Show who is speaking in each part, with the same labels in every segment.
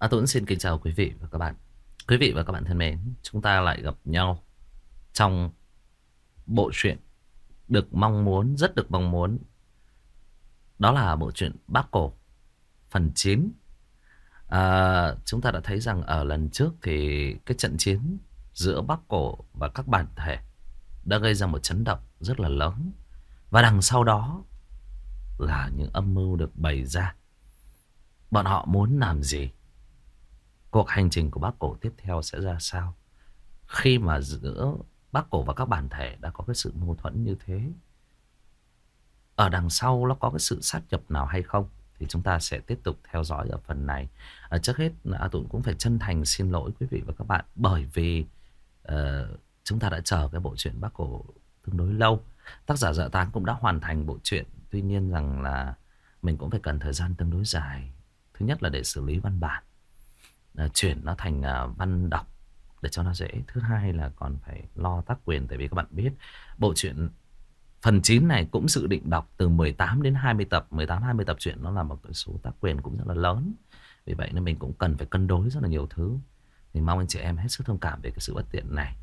Speaker 1: Tuấn xin kính chào quý vị và các bạn. Quý vị và các bạn thân mến, chúng ta lại gặp nhau trong bộ truyện rất được mong muốn. Đó là bộ truyện Bác Cổ phần 9. Chúng ta đã thấy rằng ở lần trước thì cái trận chiến giữa Bác Cổ và các bản thể đã gây ra một chấn động rất là lớn. Và đằng sau đó là những âm mưu được bày ra. Bọn họ muốn làm gì? Cuộc hành trình của Bác Cổ tiếp theo sẽ ra sao? Khi mà giữa Bác Cổ và các bản thể đã có cái sự mâu thuẫn như thế, ở đằng sau nó có cái sự sát nhập nào hay không? Thì chúng ta sẽ tiếp tục theo dõi ở phần này. Trước hết Tụi cũng phải chân thành xin lỗi quý vị và các bạn, bởi vì chúng ta đã chờ cái bộ truyện Bác Cổ tương đối lâu. Tác giả Dạ Táng cũng đã hoàn thành bộ truyện, tuy nhiên rằng là mình cũng phải cần thời gian tương đối dài. Thứ nhất là để xử lý văn bản, chuyển nó thành văn đọc để cho nó dễ. Thứ hai là còn phải lo tác quyền, tại vì các bạn biết bộ truyện phần 9 này cũng dự định đọc từ 18 đến 20 tập. 18-20 tập truyện nó là một cái số tác quyền cũng rất là lớn. Vì vậy nên mình cũng cần phải cân đối rất là nhiều thứ. Thì mong anh chị em hết sức thông cảm về cái sự bất tiện này.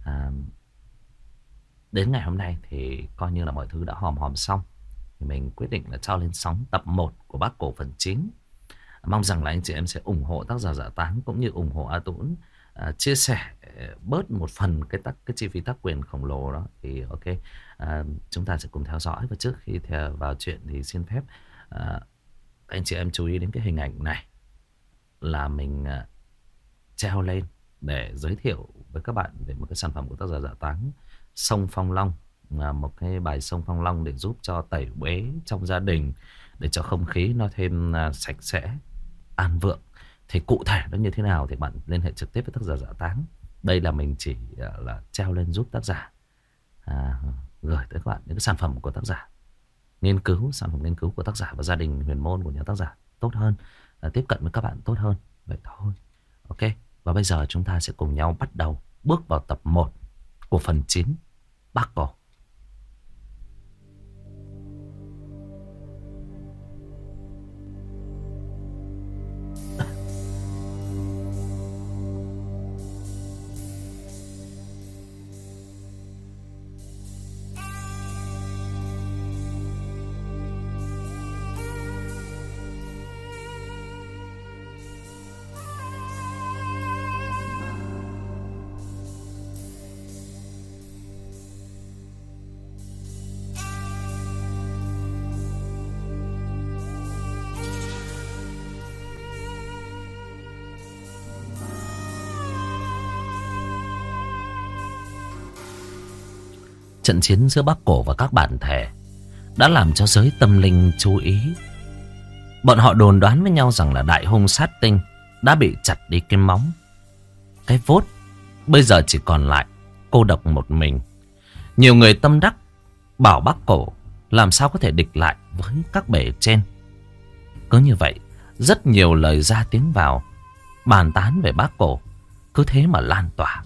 Speaker 1: Đến ngày hôm nay thì coi như là mọi thứ đã hòm hòm xong. Thì mình quyết định là cho lên sóng tập 1 của Bác Cổ phần 9. Mong rằng là anh chị em sẽ ủng hộ tác giả Dạ Táng cũng như ủng hộ A Tũng, chia sẻ bớt một phần cái chi phí tác quyền khổng lồ đó. Thì ok, chúng ta sẽ cùng theo dõi. Và trước khi vào chuyện thì xin phép anh chị em chú ý đến cái hình ảnh này là mình treo lên để giới thiệu với các bạn về một cái sản phẩm của tác giả Dạ Táng, Sông Phong Long. Một cái bài Sông Phong Long để giúp cho tẩy uế trong gia đình, để cho không khí nó thêm sạch sẽ, an vượng. Thì cụ thể nó như thế nào thì bạn liên hệ trực tiếp với tác giả Dạ Táng. Đây là mình chỉ là treo lên giúp tác giả gửi tới các bạn những cái sản phẩm của tác giả, sản phẩm nghiên cứu của tác giả và gia đình huyền môn của nhà tác giả tốt hơn, tiếp cận với các bạn tốt hơn. Vậy thôi. Ok. Và bây giờ chúng ta sẽ cùng nhau bắt đầu bước vào tập 1 của phần 9 Bác Cổ. Trận chiến giữa Bác Cổ và các bản thể đã làm cho giới tâm linh chú ý. Bọn họ đồn đoán với nhau rằng là đại hung sát tinh đã bị chặt đi cái móng, cái vốt, bây giờ chỉ còn lại cô độc một mình. Nhiều người tâm đắc bảo Bác Cổ làm sao có thể địch lại với các bề trên. Cứ như vậy, rất nhiều lời ra tiếng vào bàn tán về Bác Cổ cứ thế mà lan tỏa.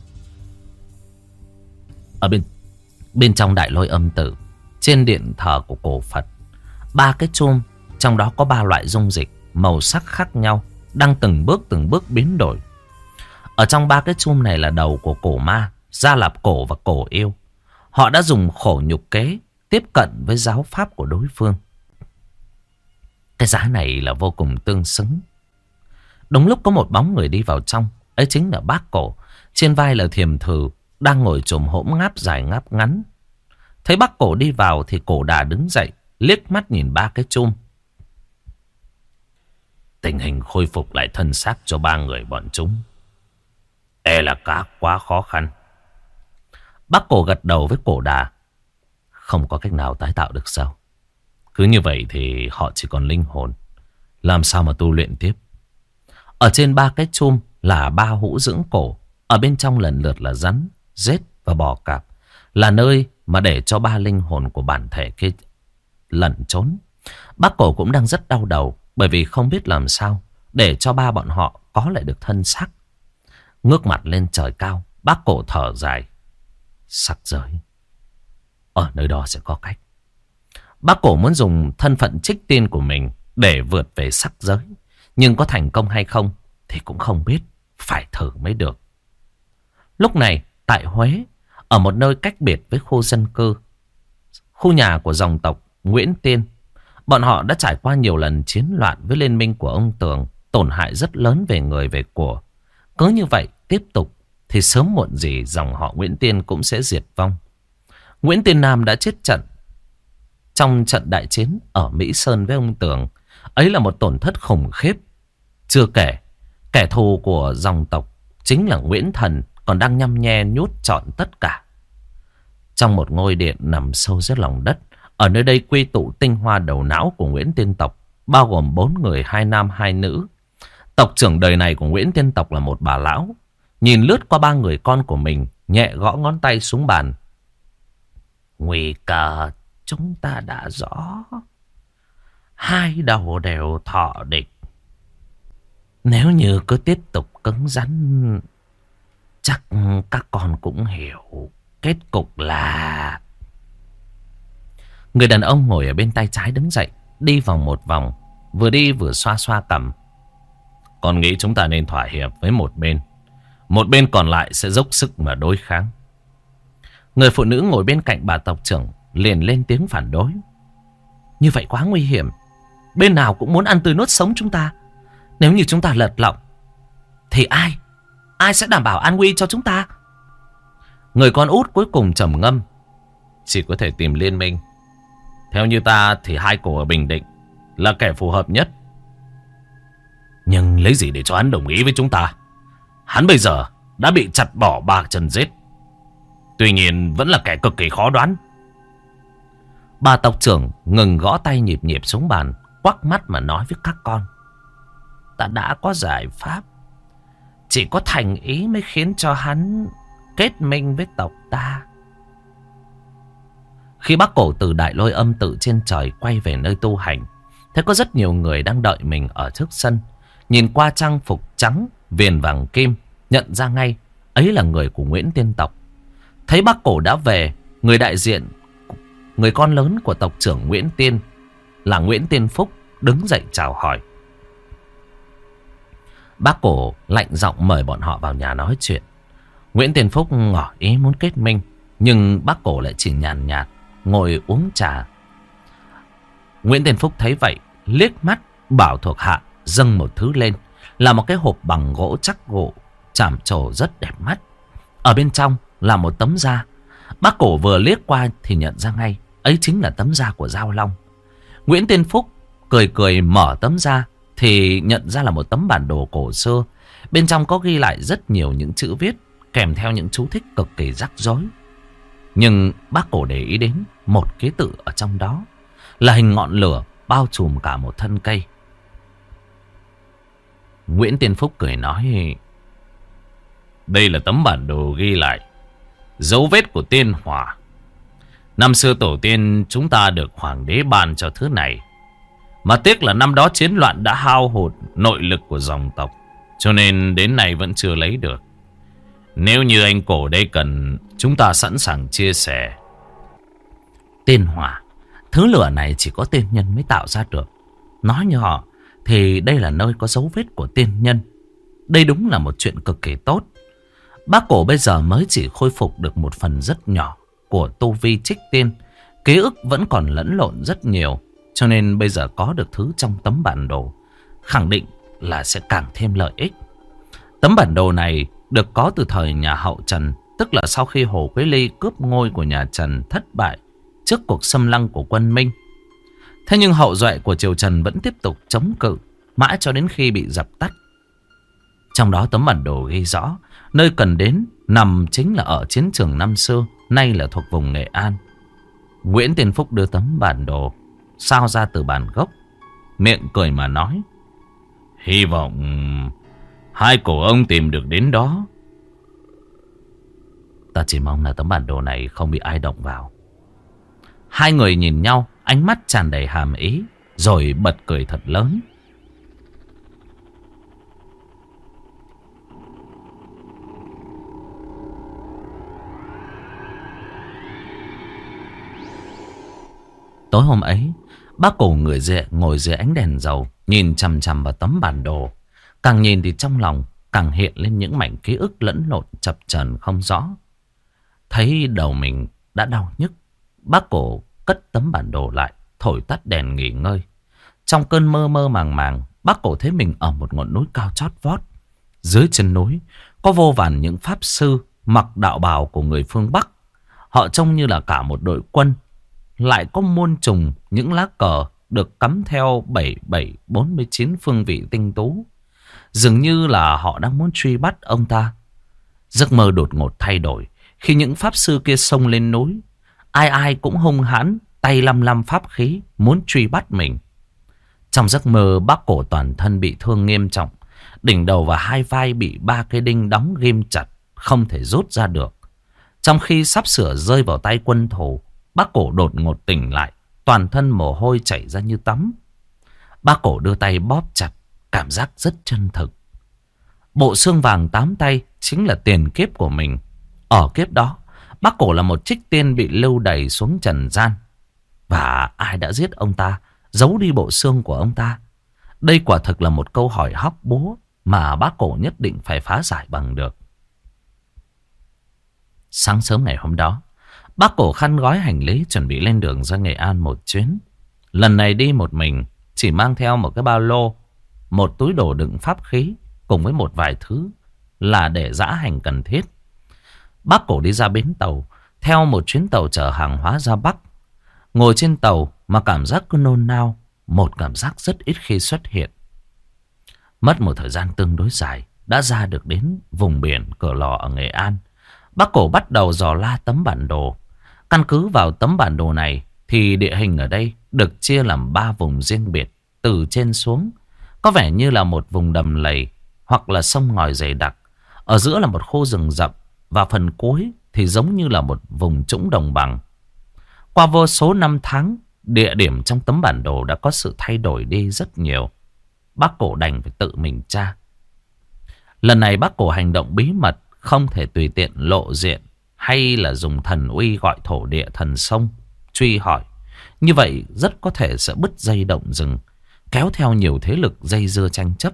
Speaker 1: Ở bên trong đại lôi âm tử, trên điện thờ của cổ Phật, 3 cái chum, trong đó có 3 loại dung dịch màu sắc khác nhau đang từng bước biến đổi. Ở trong 3 cái chum này là đầu của cổ ma, Gia Lạp Cổ và cổ yêu. Họ đã dùng khổ nhục kế tiếp cận với giáo pháp của đối phương. Cái giá này là vô cùng tương xứng. Đúng lúc có một bóng người đi vào trong, ấy chính là Bác Cổ. Trên vai là Thiềm Thử đang ngồi chồm hổm ngáp dài ngáp ngắn. Thấy Bác Cổ đi vào thì Cổ Đà đứng dậy, liếc mắt nhìn 3 cái chum. Tình hình khôi phục lại thân xác cho 3 người bọn chúng e là quá khó khăn. Bác Cổ gật đầu với Cổ Đà. Không có cách nào tái tạo được sao? Cứ như vậy thì họ chỉ còn linh hồn, làm sao mà tu luyện tiếp? Ở trên 3 cái chum là 3 hũ dưỡng cổ. Ở bên trong lần lượt là rắn, rết và bò cạp, là nơi mà để cho 3 linh hồn của bản thể kia lẩn trốn. Bác Cổ cũng đang rất đau đầu, bởi vì không biết làm sao để cho 3 bọn họ có lại được thân xác. Ngước mặt lên trời cao, Bác Cổ thở dài. Sắc giới, ở nơi đó sẽ có cách. Bác Cổ muốn dùng thân phận trích tiên của mình để vượt về sắc giới, nhưng có thành công hay không thì cũng không biết, phải thử mới được. Lúc này tại Huế, ở một nơi cách biệt với khu dân cư, khu nhà của dòng tộc Nguyễn Tiên, bọn họ đã trải qua nhiều lần chiến loạn với liên minh của ông Tường, tổn hại rất lớn về người về của. Cứ như vậy tiếp tục thì sớm muộn gì dòng họ Nguyễn Tiên cũng sẽ diệt vong. Nguyễn Tiên Nam đã chết trận trong trận đại chiến ở Mỹ Sơn với ông Tường. Ấy là một tổn thất khủng khiếp. Chưa kể, kẻ thù của dòng tộc chính là Nguyễn Thần còn đang nhăm nhe nhút trọn tất cả. Trong một ngôi điện nằm sâu dưới lòng đất, ở nơi đây quy tụ tinh hoa đầu não của Nguyễn Tiên tộc, bao gồm 4 người, 2 nam 2 nữ. Tộc trưởng đời này của Nguyễn Tiên tộc là một bà lão. Nhìn lướt qua 3 người con của mình, nhẹ gõ ngón tay xuống bàn. Nguy cơ chúng ta đã rõ. 2 đầu đều thọ địch. Nếu như cứ tiếp tục cứng rắn, chắc các con cũng hiểu kết cục là... Người đàn ông ngồi ở bên tay trái đứng dậy, đi vòng một vòng, vừa đi vừa xoa xoa cằm. Con nghĩ chúng ta nên thỏa hiệp với một bên còn lại sẽ dốc sức mà đối kháng. Người phụ nữ ngồi bên cạnh bà tộc trưởng liền lên tiếng phản đối. Như vậy quá nguy hiểm. Bên nào cũng muốn ăn tươi nuốt sống chúng ta. Nếu như chúng ta lật lọng thì ai sẽ đảm bảo an nguy cho chúng ta? Người con út cuối cùng trầm ngâm. Chỉ có thể tìm liên minh. Theo như ta thì hai cổ ở Bình Định là kẻ phù hợp nhất. Nhưng lấy gì để cho hắn đồng ý với chúng ta? Hắn bây giờ đã bị chặt bỏ 3 chân giết. Tuy nhiên vẫn là kẻ cực kỳ khó đoán. Bà tộc trưởng ngừng gõ tay nhịp nhịp xuống bàn, quắc mắt mà nói với các con. Ta đã có giải pháp. Chỉ có thành ý mới khiến cho hắn kết minh với tộc ta. Khi bác cổ từ Đại Lôi Âm tự trên trời quay về nơi tu hành, thấy có rất nhiều người đang đợi mình ở trước sân. Nhìn qua trang phục trắng, viền vàng kim, nhận ra ngay ấy là người của Nguyễn Tiên tộc. Thấy bác cổ đã về, người đại diện, người con lớn của tộc trưởng Nguyễn Tiên là Nguyễn Tiên Phúc đứng dậy chào hỏi. Bác cổ lạnh giọng mời bọn họ vào nhà nói chuyện. Nguyễn Tiên Phúc ngỏ ý muốn kết minh, nhưng bác cổ lại chỉ nhàn nhạt ngồi uống trà. Nguyễn Tiên Phúc thấy vậy, liếc mắt bảo thuộc hạ dâng một thứ lên, là một cái hộp bằng gỗ chắc gỗ, chạm trổ rất đẹp mắt. Ở bên trong là một tấm da. Bác cổ vừa liếc qua thì nhận ra ngay, ấy chính là tấm da của Giao Long. Nguyễn Tiên Phúc cười cười mở tấm da thì nhận ra là một tấm bản đồ cổ xưa. Bên trong có ghi lại rất nhiều những chữ viết, kèm theo những chú thích cực kỳ rắc rối. Nhưng bác cổ để ý đến một ký tự ở trong đó, là hình ngọn lửa bao trùm cả một thân cây. Nguyễn Tiên Phúc cười nói, đây là tấm bản đồ ghi lại dấu vết của tiên hỏa. Năm xưa tổ tiên chúng ta được hoàng đế ban cho thứ này, mà tiếc là năm đó chiến loạn đã hao hụt nội lực của dòng tộc, cho nên đến nay vẫn chưa lấy được. Nếu như anh cổ đây cần, chúng ta sẵn sàng chia sẻ. Tiên hỏa, thứ lửa này chỉ có tiên nhân mới tạo ra được. Nói như họ thì đây là nơi có dấu vết của tiên nhân. Đây đúng là một chuyện cực kỳ tốt. Bác cổ bây giờ mới chỉ khôi phục được một phần rất nhỏ của tu vi trích tiên. Ký ức vẫn còn lẫn lộn rất nhiều, cho nên bây giờ có được thứ trong tấm bản đồ, khẳng định là sẽ càng thêm lợi ích. Tấm bản đồ này được có từ thời nhà Hậu Trần, tức là sau khi Hồ Quế Ly cướp ngôi của nhà Trần thất bại trước cuộc xâm lăng của quân Minh. Thế nhưng hậu duệ của triều Trần vẫn tiếp tục chống cự mãi cho đến khi bị dập tắt. Trong đó tấm bản đồ ghi rõ nơi cần đến nằm chính là ở chiến trường năm xưa, nay là thuộc vùng Nghệ An. Nguyễn Tiên Phúc đưa tấm bản đồ sao ra từ bản gốc, miệng cười mà nói, hy vọng hai cổ ông tìm được đến đó. Ta chỉ mong là tấm bản đồ này không bị ai động vào. Hai người nhìn nhau, ánh mắt tràn đầy hàm ý, rồi bật cười thật lớn. Tối hôm ấy, bác cổ ngồi dưới ánh đèn dầu, nhìn chằm chằm vào tấm bản đồ. Càng nhìn thì trong lòng càng hiện lên những mảnh ký ức lẫn lộn chập chờn không rõ. Thấy đầu mình đã đau nhức, bác cổ cất tấm bản đồ lại, thổi tắt đèn nghỉ ngơi. Trong cơn mơ mơ màng màng, bác cổ thấy mình ở một ngọn núi cao chót vót. Dưới chân núi có vô vàn những pháp sư mặc đạo bào của người phương Bắc. Họ trông như là cả một đội quân. Lại có muôn trùng những lá cờ được cắm theo 7749 phương vị tinh tú. Dường như là họ đang muốn truy bắt ông ta. Giấc mơ đột ngột thay đổi khi những pháp sư kia xông lên núi. Ai ai cũng hung hãn, tay lăm lăm pháp khí muốn truy bắt mình. Trong giấc mơ, bác cổ toàn thân bị thương nghiêm trọng. Đỉnh đầu và hai vai bị 3 cây đinh đóng ghim chặt, không thể rút ra được. Trong khi sắp sửa rơi vào tay quân thù, bác cổ đột ngột tỉnh lại, toàn thân mồ hôi chảy ra như tắm. Bác cổ đưa tay bóp chặt, cảm giác rất chân thực. Bộ xương vàng 8 tay chính là tiền kiếp của mình. Ở kiếp đó, bác cổ là một trích tiên bị lưu đày xuống trần gian. Và ai đã giết ông ta, giấu đi bộ xương của ông ta? Đây quả thực là một câu hỏi hóc búa mà bác cổ nhất định phải phá giải bằng được. Sáng sớm ngày hôm đó, bác cổ khăn gói hành lý chuẩn bị lên đường ra Nghệ An một chuyến. Lần này đi một mình, chỉ mang theo một cái ba lô, một túi đồ đựng pháp khí cùng với một vài thứ là để dã hành cần thiết. Bác cổ đi ra bến tàu, theo một chuyến tàu chở hàng hóa ra Bắc. Ngồi trên tàu mà cảm giác cứ nôn nao, một cảm giác rất ít khi xuất hiện. Mất một thời gian tương đối dài, đã ra được đến vùng biển Cửa Lò ở Nghệ An. Bác cổ bắt đầu dò la tấm bản đồ. Căn cứ vào tấm bản đồ này thì địa hình ở đây được chia làm 3 vùng riêng biệt từ trên xuống. Có vẻ như là một vùng đầm lầy hoặc là sông ngòi dày đặc. Ở giữa là một khu rừng rậm và phần cuối thì giống như là một vùng trũng đồng bằng. Qua vô số năm tháng, địa điểm trong tấm bản đồ đã có sự thay đổi đi rất nhiều. Bác cổ đành phải tự mình tra. Lần này bác cổ hành động bí mật, không thể tùy tiện lộ diện hay là dùng thần uy gọi thổ địa thần sông truy hỏi. Như vậy rất có thể sẽ bứt dây động rừng, kéo theo nhiều thế lực dây dưa tranh chấp.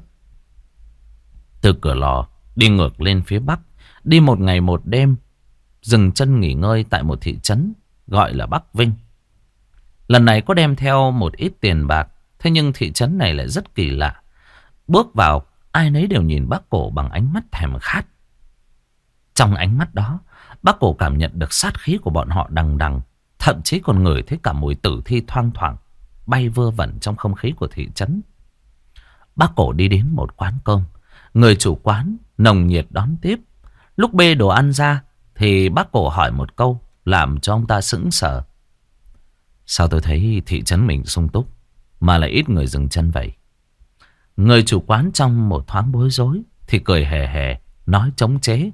Speaker 1: Từ Cửa Lò đi ngược lên phía Bắc, đi một ngày một đêm, dừng chân nghỉ ngơi tại một thị trấn gọi là Bắc Vinh. Lần này có đem theo một ít tiền bạc, thế nhưng thị trấn này lại rất kỳ lạ. Bước vào, ai nấy đều nhìn bác cổ bằng ánh mắt thèm khát. Trong ánh mắt đó, bác cổ cảm nhận được sát khí của bọn họ đằng đằng, thậm chí còn ngửi thấy cả mùi tử thi thoang thoảng bay vơ vẩn trong không khí của thị trấn. Bác cổ đi đến một quán cơm, người chủ quán nồng nhiệt đón tiếp. Lúc bê đồ ăn ra thì bác cổ hỏi một câu làm cho ông ta sững sờ. Sao tôi thấy thị trấn mình sung túc mà lại ít người dừng chân vậy? Người chủ quán trong một thoáng bối rối thì cười hề hề, nói chống chế.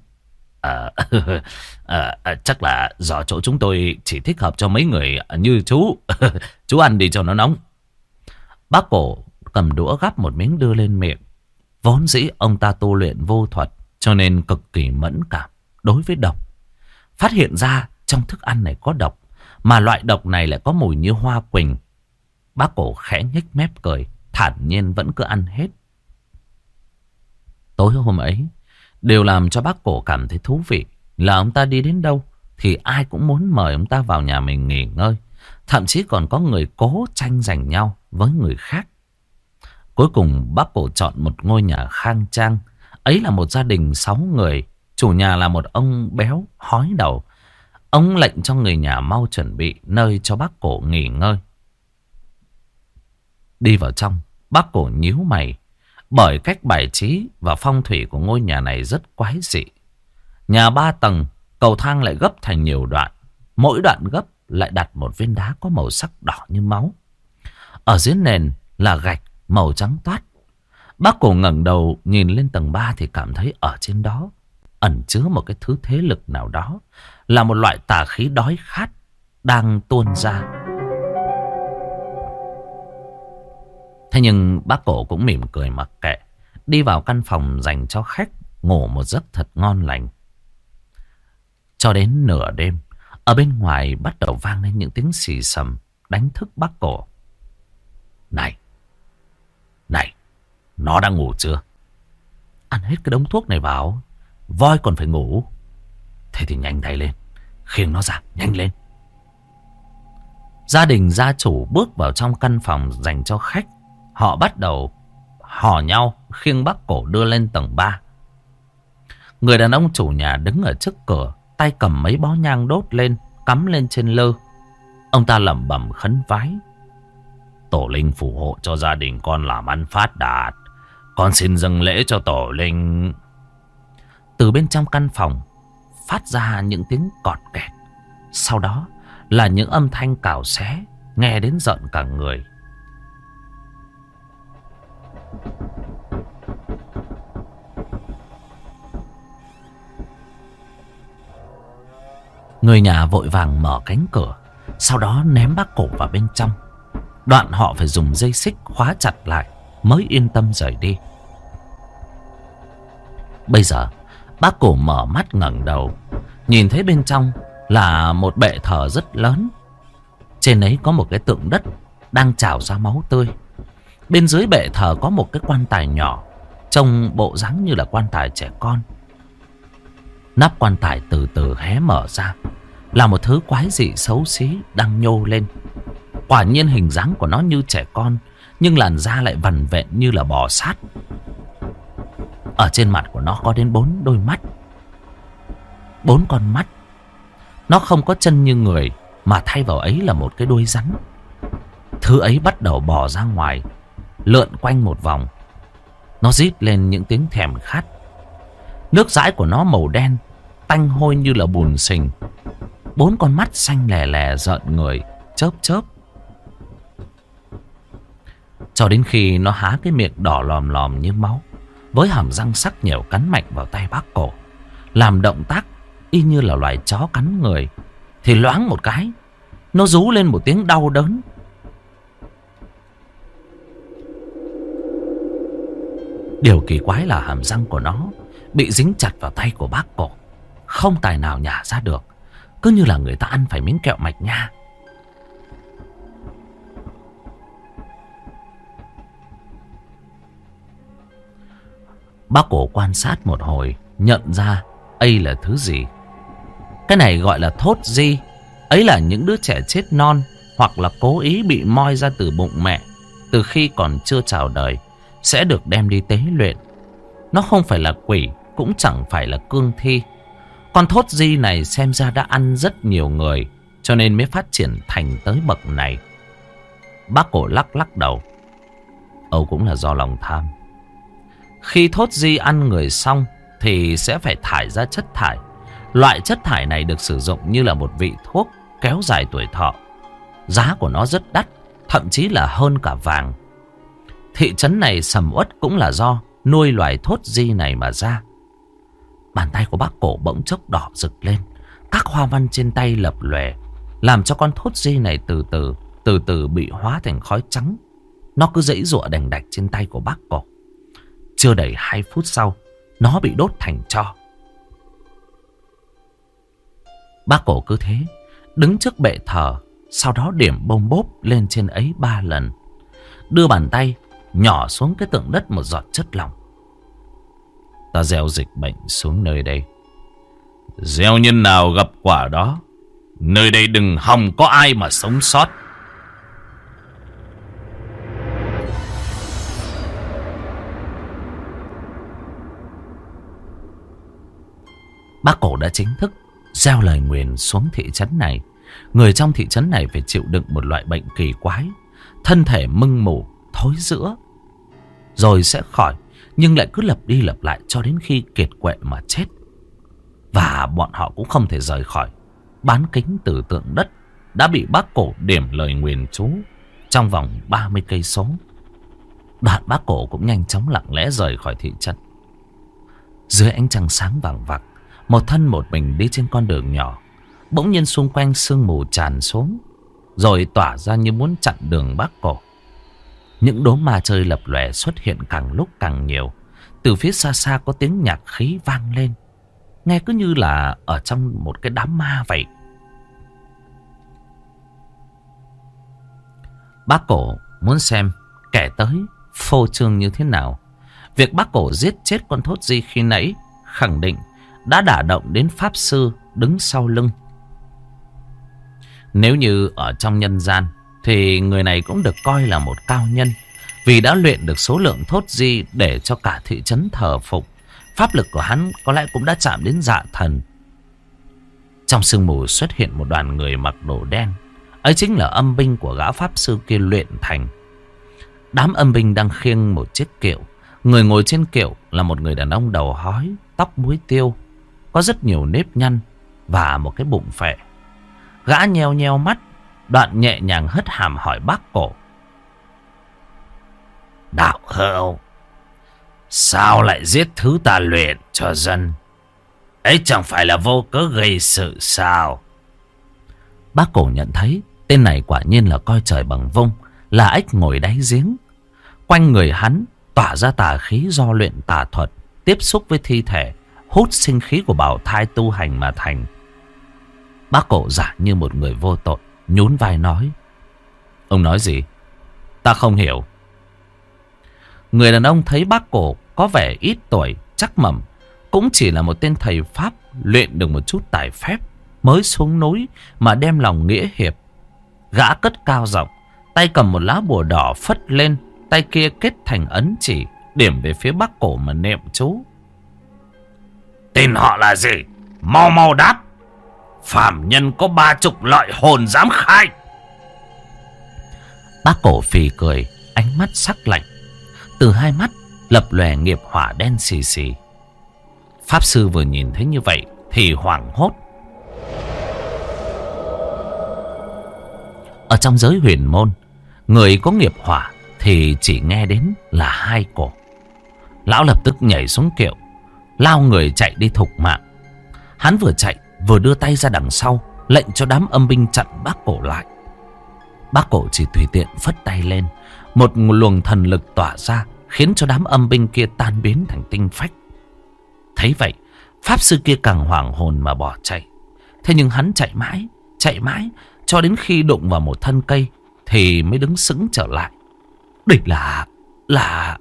Speaker 1: Chắc là do chỗ chúng tôi chỉ thích hợp cho mấy người như chú. Chú ăn đi cho nó nóng. Bác cổ cầm đũa gắp một miếng đưa lên miệng. Vốn dĩ ông ta tu luyện vô thuật, cho nên cực kỳ mẫn cảm đối với độc. Phát hiện ra trong thức ăn này có độc, mà loại độc này lại có mùi như hoa quỳnh. Bác cổ khẽ nhếch mép cười, thản nhiên vẫn cứ ăn hết. Tối hôm ấy, điều làm cho bác cổ cảm thấy thú vị là ông ta đi đến đâu thì ai cũng muốn mời ông ta vào nhà mình nghỉ ngơi. Thậm chí còn có người cố tranh giành nhau với người khác. Cuối cùng bác cổ chọn một ngôi nhà khang trang. Ấy là một gia đình 6 người. Chủ nhà là một ông béo hói đầu. Ông lệnh cho người nhà mau chuẩn bị nơi cho bác cổ nghỉ ngơi. Đi vào trong, bác cổ nhíu mày, bởi cách bài trí và phong thủy của ngôi nhà này rất quái dị. Nhà 3 tầng, cầu thang lại gấp thành nhiều đoạn. Mỗi đoạn gấp lại đặt một viên đá có màu sắc đỏ như máu. Ở dưới nền là gạch màu trắng toát. Bác cổ ngẩng đầu nhìn lên tầng 3 thì cảm thấy ở trên đó ẩn chứa một cái thứ thế lực nào đó, là một loại tà khí đói khát đang tuôn ra. Thế nhưng bác cổ cũng mỉm cười mặc kệ, đi vào căn phòng dành cho khách, ngủ một giấc thật ngon lành. Cho đến nửa đêm, ở bên ngoài bắt đầu vang lên những tiếng xì xầm đánh thức bác cổ. Này, nó đã ngủ chưa? Ăn hết cái đống thuốc này vào, voi còn phải ngủ. Thế thì nhanh tay lên, khiêng nó ra, nhanh lên. Gia đình gia chủ bước vào trong căn phòng dành cho khách. Họ bắt đầu hò nhau khiêng bác cổ đưa lên tầng 3. Người đàn ông chủ nhà đứng ở trước cửa, tay cầm mấy bó nhang đốt lên, cắm lên trên lư. Ông ta lẩm bẩm khấn vái: Tổ linh phù hộ cho gia đình con làm ăn phát đạt. Con xin dâng lễ cho tổ linh. Từ bên trong căn phòng phát ra những tiếng cọt kẹt. Sau đó là những âm thanh cào xé, nghe đến giận cả người. Người nhà vội vàng mở cánh cửa, sau đó ném bác cổ vào bên trong. Đoạn họ phải dùng dây xích khóa chặt lại mới yên tâm rời đi. Bây giờ bác cổ mở mắt ngẩng đầu, nhìn thấy bên trong là một bệ thờ rất lớn. Trên ấy có một cái tượng đất đang trào ra máu tươi. Bên dưới bệ thờ có một cái quan tài nhỏ, trông bộ dáng như là quan tài trẻ con. Nắp quan tài từ từ hé mở ra, là một thứ quái dị xấu xí đang nhô lên. Quả nhiên hình dáng của nó như trẻ con, nhưng làn da lại vằn vện như là bò sát. Ở trên mặt của nó có đến 4 đôi mắt, 4 con mắt. Nó không có chân như người, mà thay vào ấy là một cái đuôi rắn. Thứ ấy bắt đầu bò ra ngoài, lượn quanh một vòng. Nó rít lên những tiếng thèm khát. Nước dãi của nó màu đen, tanh hôi như là bùn sình. 4 con mắt xanh lè lè rợn người, chớp chớp. Cho đến khi nó há cái miệng đỏ lòm lòm như máu, với hàm răng sắc nhẻo cắn mạnh vào tay bác cổ, làm động tác y như là loài chó cắn người. Thì loáng một cái, nó rú lên một tiếng đau đớn. Điều kỳ quái là hàm răng của nó bị dính chặt vào tay của bác cổ, không tài nào nhả ra được, cứ như là người ta ăn phải miếng kẹo mạch nha. Bác cổ quan sát một hồi, nhận ra ấy là thứ gì. Cái này gọi là thốt di. Ấy là những đứa trẻ chết non, hoặc là cố ý bị moi ra từ bụng mẹ từ khi còn chưa chào đời, sẽ được đem đi tế luyện. Nó không phải là quỷ, cũng chẳng phải là cương thi. Con thốt di này xem ra đã ăn rất nhiều người, cho nên mới phát triển thành tới bậc này. Bác cổ lắc lắc đầu. Âu cũng là do lòng tham. Khi thốt di ăn người xong thì sẽ phải thải ra chất thải. Loại chất thải này được sử dụng như là một vị thuốc kéo dài tuổi thọ. Giá của nó rất đắt, thậm chí là hơn cả vàng. Thị trấn này sầm uất cũng là do nuôi loài thốt di này mà ra. Bàn tay của bác cổ bỗng chốc đỏ rực lên, các hoa văn trên tay lập lòe, làm cho con thốt di này từ từ bị hóa thành khói trắng. Nó cứ giãy giụa đành đạch trên tay của bác cổ. Chưa đầy 2 phút sau, nó bị đốt thành tro. Bác cổ cứ thế đứng trước bệ thờ, sau đó điểm bông bốp lên trên ấy 3 lần, đưa bàn tay nhỏ xuống cái tượng đất một giọt chất lỏng. Ta gieo dịch bệnh xuống nơi đây, gieo nhân nào gặp quả đó. Nơi đây đừng hòng có ai mà sống sót. Bác cổ đã chính thức gieo lời nguyền xuống thị trấn này. Người trong thị trấn này phải chịu đựng một loại bệnh kỳ quái, thân thể mưng mủ, thối rữa, rồi sẽ khỏi, nhưng lại cứ lặp đi lặp lại cho đến khi kiệt quệ mà chết. Và bọn họ cũng không thể rời khỏi bán kính từ tượng đất đã bị bác cổ điểm lời nguyền chú trong vòng 30 cây số. Đoạn bác cổ cũng nhanh chóng lặng lẽ rời khỏi thị trấn. Dưới ánh trăng sáng vàng vặc, một thân một mình đi trên con đường nhỏ. Bỗng nhiên xung quanh sương mù tràn xuống, rồi tỏa ra như muốn chặn đường bác cổ. Những đốm ma chơi lập lòe xuất hiện càng lúc càng nhiều. Từ phía xa xa có tiếng nhạc khí vang lên, nghe cứ như là ở trong một cái đám ma vậy. Bác cổ muốn xem kẻ tới phô trương như thế nào, Việc bác cổ giết chết con thốt di khi nãy khẳng định đã đả động đến pháp sư đứng sau lưng. Nếu như ở trong nhân gian thì người này cũng được coi là một cao nhân, vì đã luyện được số lượng thốt di để cho cả thị trấn thờ phụng. Pháp lực của hắn có lẽ cũng đã chạm đến dạ thần. Trong sương mù xuất hiện một đoàn người mặc đồ đen. Ấy chính là âm binh của gã pháp sư kia luyện thành. Đám âm binh đang khiêng một chiếc kiệu. Người ngồi trên kiệu là một người đàn ông đầu hói, tóc muối tiêu, có rất nhiều nếp nhăn và một cái bụng phệ. Gã nheo nheo mắt, đoạn nhẹ nhàng hất hàm hỏi bác cổ: đạo hữu, sao lại giết thứ ta luyện cho dân? Ấy chẳng phải là vô cớ gây sự sao? Bác cổ nhận thấy tên này quả nhiên là coi trời bằng vung, là ếch ngồi đáy giếng. Quanh người hắn tỏa ra tà khí do luyện tà thuật, tiếp xúc với thi thể, hút sinh khí của bào thai tu hành mà thành. Bác cổ giả như một người vô tội, nhún vai nói: ông nói gì? Ta không hiểu. Người đàn ông thấy bác cổ có vẻ ít tuổi, chắc mẩm, cũng chỉ là một tên thầy pháp luyện được một chút tài phép, mới xuống núi mà đem lòng nghĩa hiệp. Gã cất cao giọng, tay cầm một lá bùa đỏ phất lên, tay kia kết thành ấn chỉ, điểm về phía bác cổ mà niệm chú. Tên họ là gì? Mau mau đáp. Phạm nhân có 30 loại hồn dám khai. Bác cổ phì cười, ánh mắt sắc lạnh. Từ hai mắt lập lòe nghiệp hỏa đen xì xì. Pháp sư vừa nhìn thấy như vậy thì hoảng hốt. Ở trong giới huyền môn, người có nghiệp hỏa thì chỉ nghe đến là hai cổ. Lão lập tức nhảy xuống kiệu, lao người chạy đi thục mạng. Hắn vừa chạy vừa đưa tay ra đằng sau, lệnh cho đám âm binh chặn bác cổ lại. Bác cổ chỉ tùy tiện phất tay lên, một luồng thần lực tỏa ra, khiến cho đám âm binh kia tan biến thành tinh phách. Thấy vậy, pháp sư kia càng hoảng hồn mà bỏ chạy. Thế nhưng hắn chạy mãi, cho đến khi đụng vào một thân cây thì mới đứng sững trở lại. Địch là...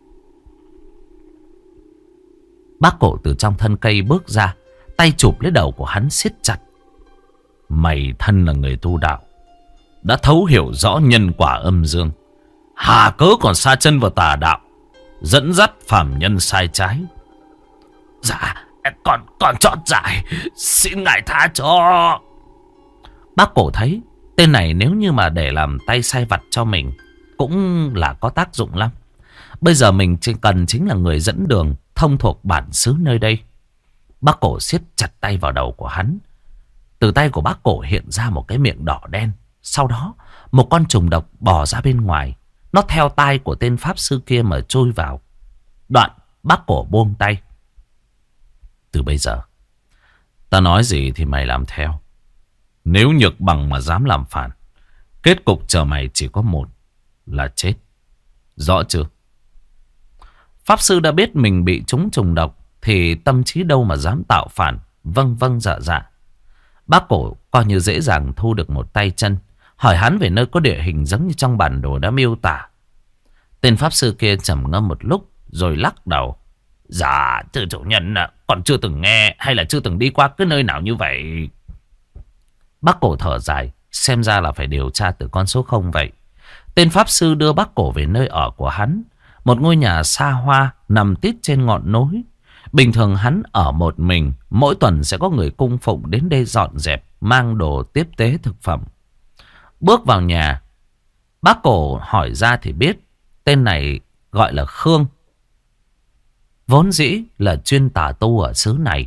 Speaker 1: Bác cổ từ trong thân cây bước ra, tay chụp lấy đầu của hắn siết chặt. Mày thân là người tu đạo, đã thấu hiểu rõ nhân quả âm dương, hà cớ còn sa chân vào tà đạo, dẫn dắt phàm nhân sai trái. Dạ, còn chót dại, xin ngài tha cho. Bác cổ thấy tên này nếu như mà để làm tay sai vặt cho mình cũng là có tác dụng lắm. Bây giờ mình chỉ cần chính là người dẫn đường, thông thuộc bản xứ nơi đây. Bác cổ siết chặt tay vào đầu của hắn. Từ tay của bác cổ hiện ra một cái miệng đỏ đen. Sau đó một con trùng độc bò ra bên ngoài. Nó theo tai của tên pháp sư kia mà chui vào. Đoạn bác cổ buông tay. Từ bây giờ ta nói gì thì mày làm theo. Nếu nhược bằng mà dám làm phản, kết cục chờ mày chỉ có một là chết. Rõ chưa? Pháp sư đã biết mình bị trúng trùng độc thì tâm trí đâu mà dám tạo phản. Vâng vâng dạ dạ. Bác cổ coi như dễ dàng thu được một tay chân, hỏi hắn về nơi có địa hình giống như trong bản đồ đã miêu tả. Tên pháp sư kia trầm ngâm một lúc rồi lắc đầu. Dạ thưa chủ nhân, còn chưa từng nghe hay là chưa từng đi qua cái nơi nào như vậy. Bác cổ thở dài, xem ra là phải điều tra từ con số 0 vậy. Tên pháp sư đưa bác cổ về nơi ở của hắn, một ngôi nhà xa hoa nằm tít trên ngọn núi. Bình thường hắn ở một mình, mỗi tuần sẽ có người cung phụng đến đây dọn dẹp, mang đồ tiếp tế thực phẩm. Bước vào nhà, bác cổ hỏi ra thì biết tên này gọi là Khương, vốn dĩ là chuyên tà tu ở xứ này.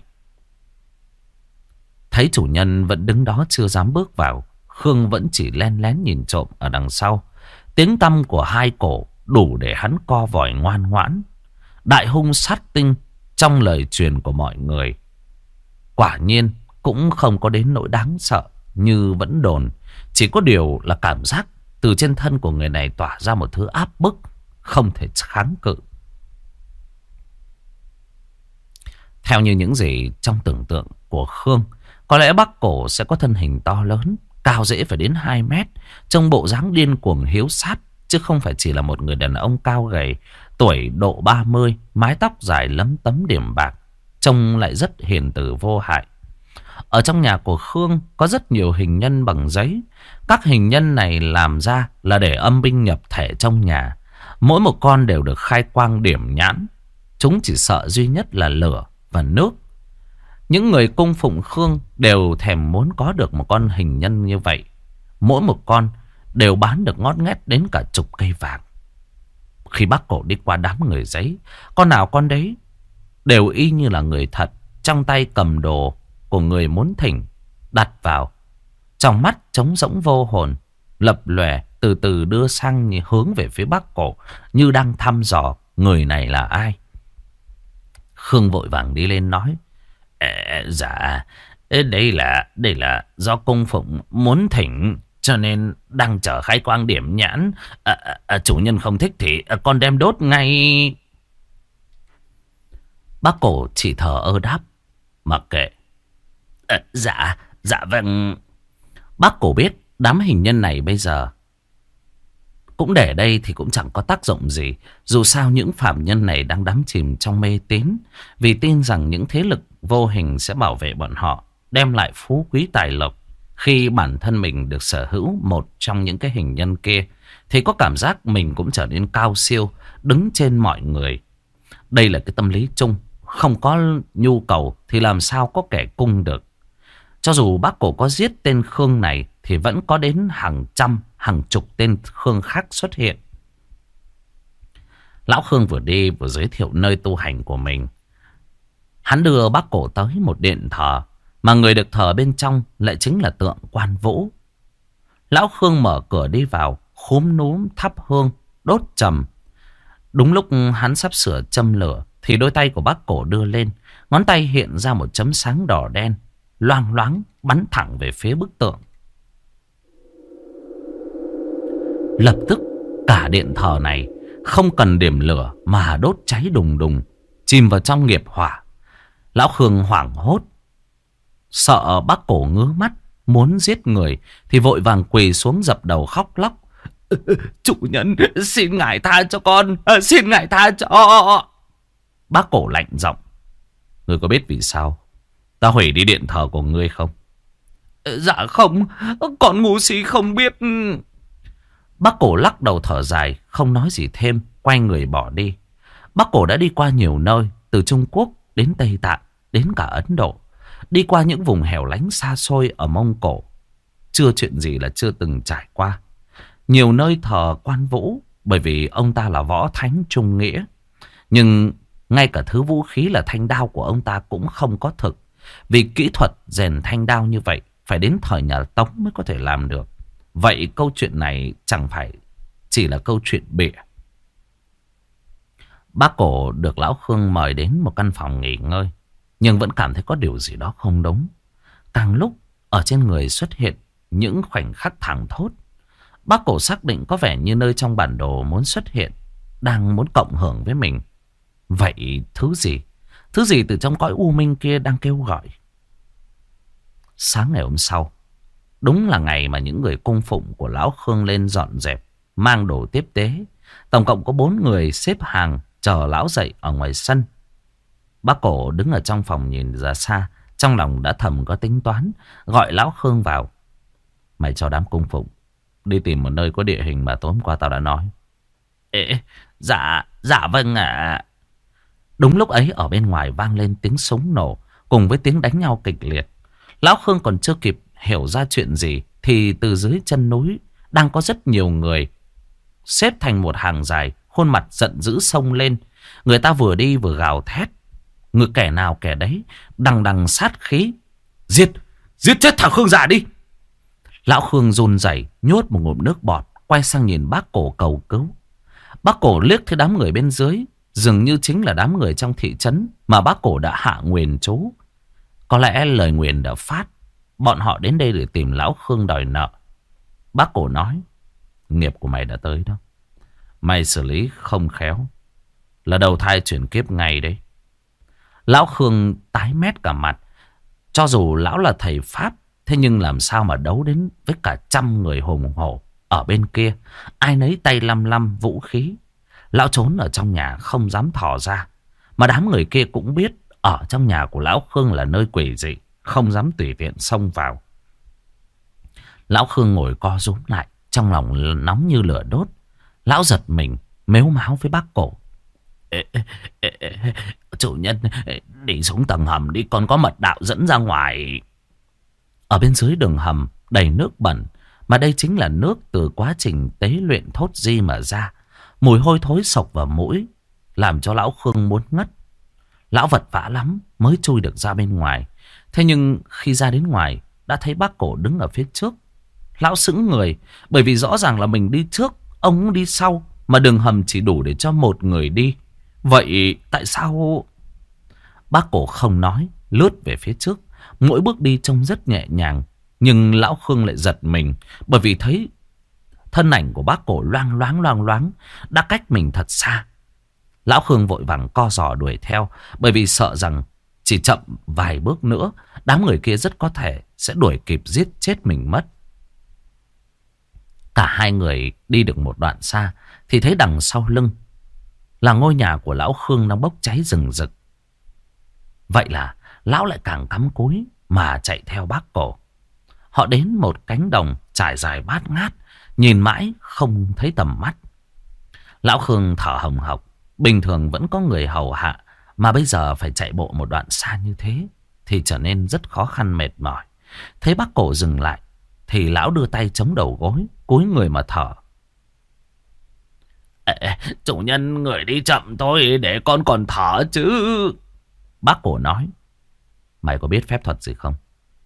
Speaker 1: Thấy chủ nhân vẫn đứng đó chưa dám bước vào, Khương vẫn chỉ len lén nhìn trộm ở đằng sau. Tiếng tăm của hai cổ đủ để hắn co vòi ngoan ngoãn. Đại hung sát tinh trong lời truyền của mọi người, quả nhiên cũng không có đến nỗi đáng sợ như vẫn đồn. Chỉ có điều là cảm giác từ trên thân của người này tỏa ra một thứ áp bức không thể kháng cự. Theo như những gì trong tưởng tượng của Khương, có lẽ bác cổ sẽ có thân hình to lớn, cao dễ phải đến 2 mét, trông bộ dáng điên cuồng hiếu sát, chứ không phải chỉ là một người đàn ông cao gầy, tuổi độ 30, mái tóc dài lấm tấm điểm bạc, trông lại rất hiền từ vô hại. Ở trong nhà của Khương có rất nhiều hình nhân bằng giấy. Các hình nhân này làm ra là để âm binh nhập thể trong nhà. Mỗi một con đều được khai quang điểm nhãn. Chúng chỉ sợ duy nhất là lửa và nước. Những người cung phụng Khương đều thèm muốn có được một con hình nhân như vậy. Mỗi một con đều bán được ngót nghét đến cả chục cây vàng. Khi bác cổ đi qua đám người giấy, con nào con đấy đều y như là người thật, trong tay cầm đồ của người muốn thỉnh, đặt vào. Trong mắt trống rỗng vô hồn, lập lòe, từ từ đưa sang hướng về phía bác cổ, như đang thăm dò người này là ai. Khương vội vàng đi lên nói: Dạ, đây là do cung phụng muốn thỉnh, cho nên đang chờ khai quang điểm nhãn. Chủ nhân không thích thì con đem đốt ngay. Bác cổ chỉ thờ ơ đáp: Mặc kệ. Dạ vâng. Bác cổ biết đám hình nhân này bây giờ cũng để đây thì cũng chẳng có tác dụng gì. Dù sao những phạm nhân này đang đắm chìm trong mê tín, vì tin rằng những thế lực vô hình sẽ bảo vệ bọn họ, đem lại phú quý tài lộc. Khi bản thân mình được sở hữu một trong những cái hình nhân kia, thì có cảm giác mình cũng trở nên cao siêu, đứng trên mọi người. Đây là cái tâm lý chung. Không có nhu cầu thì làm sao có kẻ cung được. Cho dù bác cổ có giết tên Khương này, thì vẫn có đến hàng trăm, hàng chục tên Khương khác xuất hiện. Lão Khương vừa đi vừa giới thiệu nơi tu hành của mình. Hắn đưa bác cổ tới một điện thờ, mà người được thờ bên trong lại chính là tượng Quan Vũ. Lão Khương mở cửa đi vào, khúm núm thắp hương, đốt trầm. Đúng lúc hắn sắp sửa châm lửa, thì đôi tay của bác cổ đưa lên, ngón tay hiện ra một chấm sáng đỏ đen, loang loáng bắn thẳng về phía bức tượng. Lập tức cả điện thờ này không cần điểm lửa mà đốt cháy đùng đùng, chìm vào trong nghiệp hỏa. Lão Khương hoảng hốt, sợ bác cổ ngứa mắt muốn giết người, thì vội vàng quỳ xuống dập đầu khóc lóc: Chủ nhân, xin ngài tha cho con, xin ngài tha cho. Bác cổ lạnh giọng: Ngươi có biết vì sao ta hủy đi điện thờ của ngươi không? Dạ không, con ngu si không biết. Bác cổ lắc đầu thở dài, không nói gì thêm, quay người bỏ đi. Bác cổ đã đi qua nhiều nơi, từ Trung Quốc đến Tây Tạng, đến cả Ấn Độ, đi qua những vùng hẻo lánh xa xôi ở Mông Cổ. Chưa chuyện gì là chưa từng trải qua. Nhiều nơi thờ Quan Vũ, bởi vì ông ta là võ thánh trung nghĩa. Nhưng ngay cả thứ vũ khí là thanh đao của ông ta cũng không có thực. Vì kỹ thuật rèn thanh đao như vậy phải đến thời nhà Tống mới có thể làm được. Vậy câu chuyện này chẳng phải chỉ là câu chuyện bịa. Bác cổ được lão Khương mời đến một căn phòng nghỉ ngơi, nhưng vẫn cảm thấy có điều gì đó không đúng. Càng lúc ở trên người xuất hiện những khoảnh khắc thảng thốt. Bác cổ xác định có vẻ như nơi trong bản đồ muốn xuất hiện đang muốn cộng hưởng với mình. Vậy thứ gì? Thứ gì từ trong cõi u minh kia đang kêu gọi? Sáng ngày hôm sau, đúng là ngày mà những người cung phụng của lão Khương lên dọn dẹp, mang đồ tiếp tế. Tổng cộng có 4 người xếp hàng chờ lão dậy ở ngoài sân. Bác cổ đứng ở trong phòng nhìn ra xa, trong lòng đã thầm có tính toán, gọi lão Khương vào. Mày cho đám cung phụng đi tìm một nơi có địa hình mà tối hôm qua tao đã nói. Dạ vâng ạ. Đúng lúc ấy ở bên ngoài vang lên tiếng súng nổ cùng với tiếng đánh nhau kịch liệt. Lão Khương còn chưa kịp hiểu ra chuyện gì thì từ dưới chân núi đang có rất nhiều người xếp thành một hàng dài, khuôn mặt giận dữ xông lên. Người ta vừa đi vừa gào thét, người kẻ nào kẻ đấy đằng đằng sát khí: Giết chết thằng Khương già đi. Lão Khương run rẩy nhốt một ngụm nước bọt, quay sang nhìn bác cổ cầu cứu. Bác cổ liếc thấy đám người bên dưới dường như chính là đám người trong thị trấn mà bác cổ đã hạ nguyền chú. Có lẽ lời nguyền đã phát, bọn họ đến đây để tìm lão Khương đòi nợ. Bác cổ nói: Nghiệp của mày đã tới đó. Mày xử lý không khéo là đầu thai chuyển kiếp ngay đấy. Lão Khương tái mét cả mặt. Cho dù lão là thầy Pháp, thế nhưng làm sao mà đấu đến với cả trăm người hùng hổ ở bên kia, ai nấy tay lăm lăm vũ khí. Lão trốn ở trong nhà không dám thò ra. Mà đám người kia cũng biết ở trong nhà của Lão Khương là nơi quỷ dị, không dám tùy tiện xông vào. Lão Khương ngồi co rúm lại, trong lòng nóng như lửa đốt. Lão giật mình, mếu máo với bác Cổ. Chủ nhân, đi xuống tầng hầm đi, còn có mật đạo dẫn ra ngoài. Ở bên dưới đường hầm đầy nước bẩn, mà đây chính là nước từ quá trình tế luyện thốt di mà ra. Mùi hôi thối sộc vào mũi, làm cho Lão Khương muốn ngất. Lão vật vã lắm mới chui được ra bên ngoài. Thế nhưng khi ra đến ngoài, đã thấy bác Cổ đứng ở phía trước. Lão sững người, bởi vì rõ ràng là mình đi trước, ông cũng đi sau, mà đường hầm chỉ đủ để cho một người đi. Vậy tại sao... Bác Cổ không nói, lướt về phía trước. Mỗi bước đi trông rất nhẹ nhàng. Nhưng Lão Khương lại giật mình, bởi vì thấy thân ảnh của bác Cổ loang loáng đã cách mình thật xa. Lão Khương vội vàng co giò đuổi theo, bởi vì sợ rằng chỉ chậm vài bước nữa, đám người kia rất có thể sẽ đuổi kịp giết chết mình mất. Cả hai người đi được một đoạn xa, thì thấy đằng sau lưng là ngôi nhà của Lão Khương đang bốc cháy rừng rực. Vậy là Lão lại càng cắm cúi mà chạy theo bác Cổ. Họ đến một cánh đồng trải dài bát ngát, nhìn mãi không thấy tầm mắt. Lão Khương thở hồng hộc, bình thường vẫn có người hầu hạ, mà bây giờ phải chạy bộ một đoạn xa như thế thì trở nên rất khó khăn mệt mỏi. Thấy bác Cổ dừng lại thì Lão đưa tay chống đầu gối, cúi người mà thở. Chủ nhân, người đi chậm thôi, để con còn thở chứ. Bác Cổ nói. Mày có biết phép thuật gì không?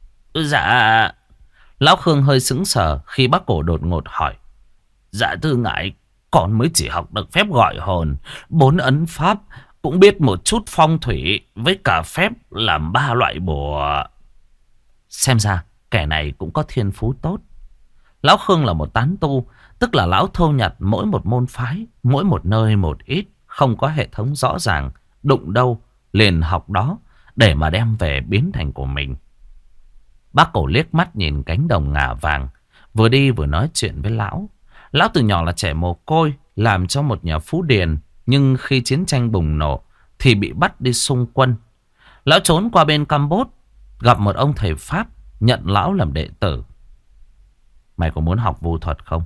Speaker 1: Dạ. Lão Khương hơi sững sờ khi bác Cổ đột ngột hỏi. Dạ thưa ngài, con mới chỉ học được phép gọi hồn, 4 ấn pháp, cũng biết một chút phong thủy, với cả phép làm 3 loại bùa. Xem ra kẻ này cũng có thiên phú tốt. Lão Khương là một tán tu, tức là lão thâu nhặt mỗi một môn phái, mỗi một nơi một ít, không có hệ thống rõ ràng, đụng đâu liền học đó để mà đem về biến thành của mình. Bác Cổ liếc mắt nhìn cánh đồng ngả vàng, vừa đi vừa nói chuyện với lão. Lão từ nhỏ là trẻ mồ côi, làm cho một nhà phú điền, nhưng khi chiến tranh bùng nổ thì bị bắt đi xung quân. Lão trốn qua bên Campuchia, gặp một ông thầy Pháp, nhận lão làm đệ tử. Mày có muốn học vu thuật không?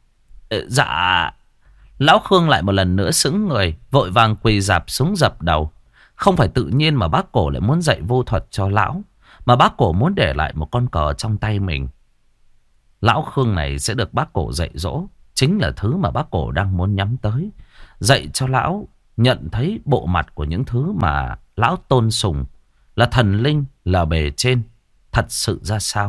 Speaker 1: Dạ. Lão Khương lại một lần nữa sững người, vội vàng quỳ rạp xuống dập đầu. Không phải tự nhiên mà bác Cổ lại muốn dạy vu thuật cho lão, mà bác Cổ muốn để lại một con cờ trong tay mình. Lão Khương này sẽ được bác Cổ dạy dỗ, chính là thứ mà bác Cổ đang muốn nhắm tới. Dạy cho lão nhận thấy bộ mặt của những thứ mà lão tôn sùng là thần linh, là bề trên, thật sự ra sao.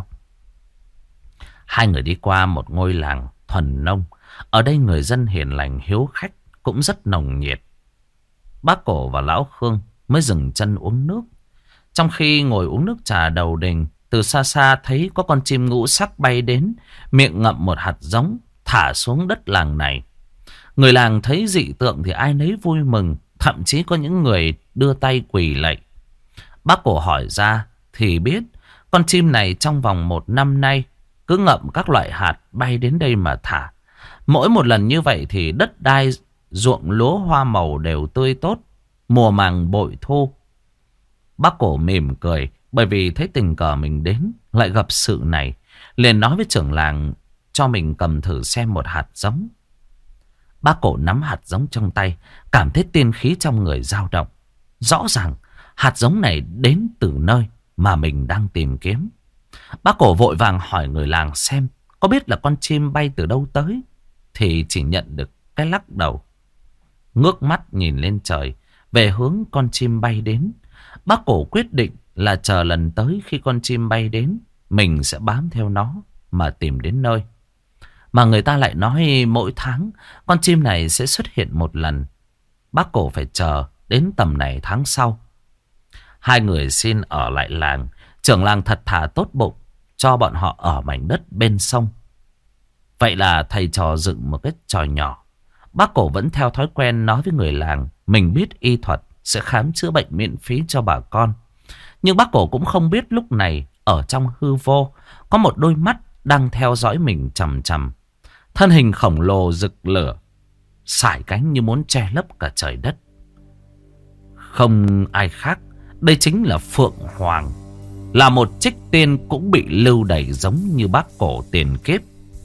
Speaker 1: Hai người đi qua một ngôi làng thuần nông. Ở đây người dân hiền lành hiếu khách, cũng rất nồng nhiệt. Bác Cổ và Lão Khương mới dừng chân uống nước. Trong khi ngồi uống nước trà đầu đình, từ xa xa thấy có con chim ngũ sắc bay đến, miệng ngậm một hạt giống, thả xuống đất làng này. Người làng thấy dị tượng thì ai nấy vui mừng, thậm chí có những người đưa tay quỳ lạy. Bác Cổ hỏi ra thì biết con chim này trong vòng 1 năm nay cứ ngậm các loại hạt bay đến đây mà thả. Mỗi một lần như vậy thì đất đai, ruộng lúa hoa màu đều tươi tốt, mùa màng bội thu. Bác Cổ mỉm cười, bởi vì thấy tình cờ mình đến lại gặp sự này, liền nói với trưởng làng cho mình cầm thử xem một hạt giống. Bác Cổ nắm hạt giống trong tay, cảm thấy tiên khí trong người dao động. Rõ ràng hạt giống này đến từ nơi mà mình đang tìm kiếm. Bác Cổ vội vàng hỏi người làng xem có biết là con chim bay từ đâu tới, thì chỉ nhận được cái lắc đầu. Ngước mắt nhìn lên trời, về hướng con chim bay đến. Bác Cổ quyết định là chờ lần tới khi con chim bay đến, mình sẽ bám theo nó mà tìm đến nơi. Mà người ta lại nói mỗi tháng con chim này sẽ xuất hiện một lần. Bác Cổ phải chờ đến tầm này tháng sau. Hai người xin ở lại làng. Trưởng làng thật thà tốt bụng, cho bọn họ ở mảnh đất bên sông. Vậy là thầy trò dựng một cái trò nhỏ. Bác Cổ vẫn theo thói quen nói với người làng mình biết y thuật, sẽ khám chữa bệnh miễn phí cho bà con. Nhưng bác Cổ cũng không biết lúc này ở trong hư vô có một đôi mắt đang theo dõi mình chằm chằm. Thân hình khổng lồ rực lửa, sải cánh như muốn che lấp cả trời đất. Không ai khác, đây chính là Phượng Hoàng, là một trích tiên cũng bị lưu đày giống như bác cổ tiền kiếp.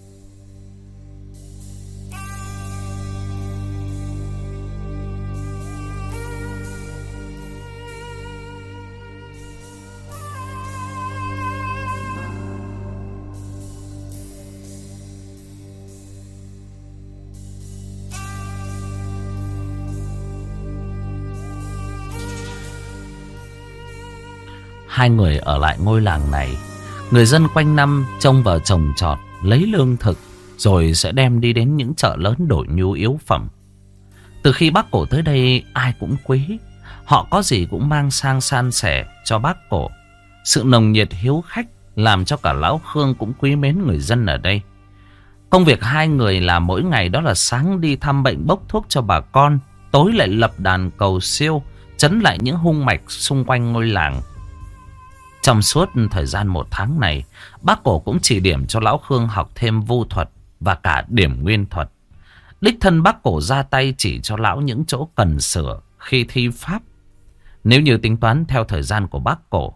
Speaker 1: Hai người ở lại ngôi làng này, người dân quanh năm trông vào trồng trọt, lấy lương thực, rồi sẽ đem đi đến những chợ lớn đổi nhu yếu phẩm. Từ khi bác cổ tới đây, ai cũng quý. Họ có gì cũng mang sang san sẻ cho bác cổ. Sự nồng nhiệt hiếu khách làm cho cả lão Khương cũng quý mến người dân ở đây. Công việc hai người làm mỗi ngày đó là sáng đi thăm bệnh bốc thuốc cho bà con, tối lại lập đàn cầu siêu, trấn lại những hung mạch xung quanh ngôi làng. Trong suốt thời gian 1 tháng này, bác cổ cũng chỉ điểm cho lão Khương học thêm vu thuật và cả điểm nguyên thuật. Đích thân bác cổ ra tay chỉ cho lão những chỗ cần sửa khi thi pháp. Nếu như tính toán theo thời gian của bác cổ,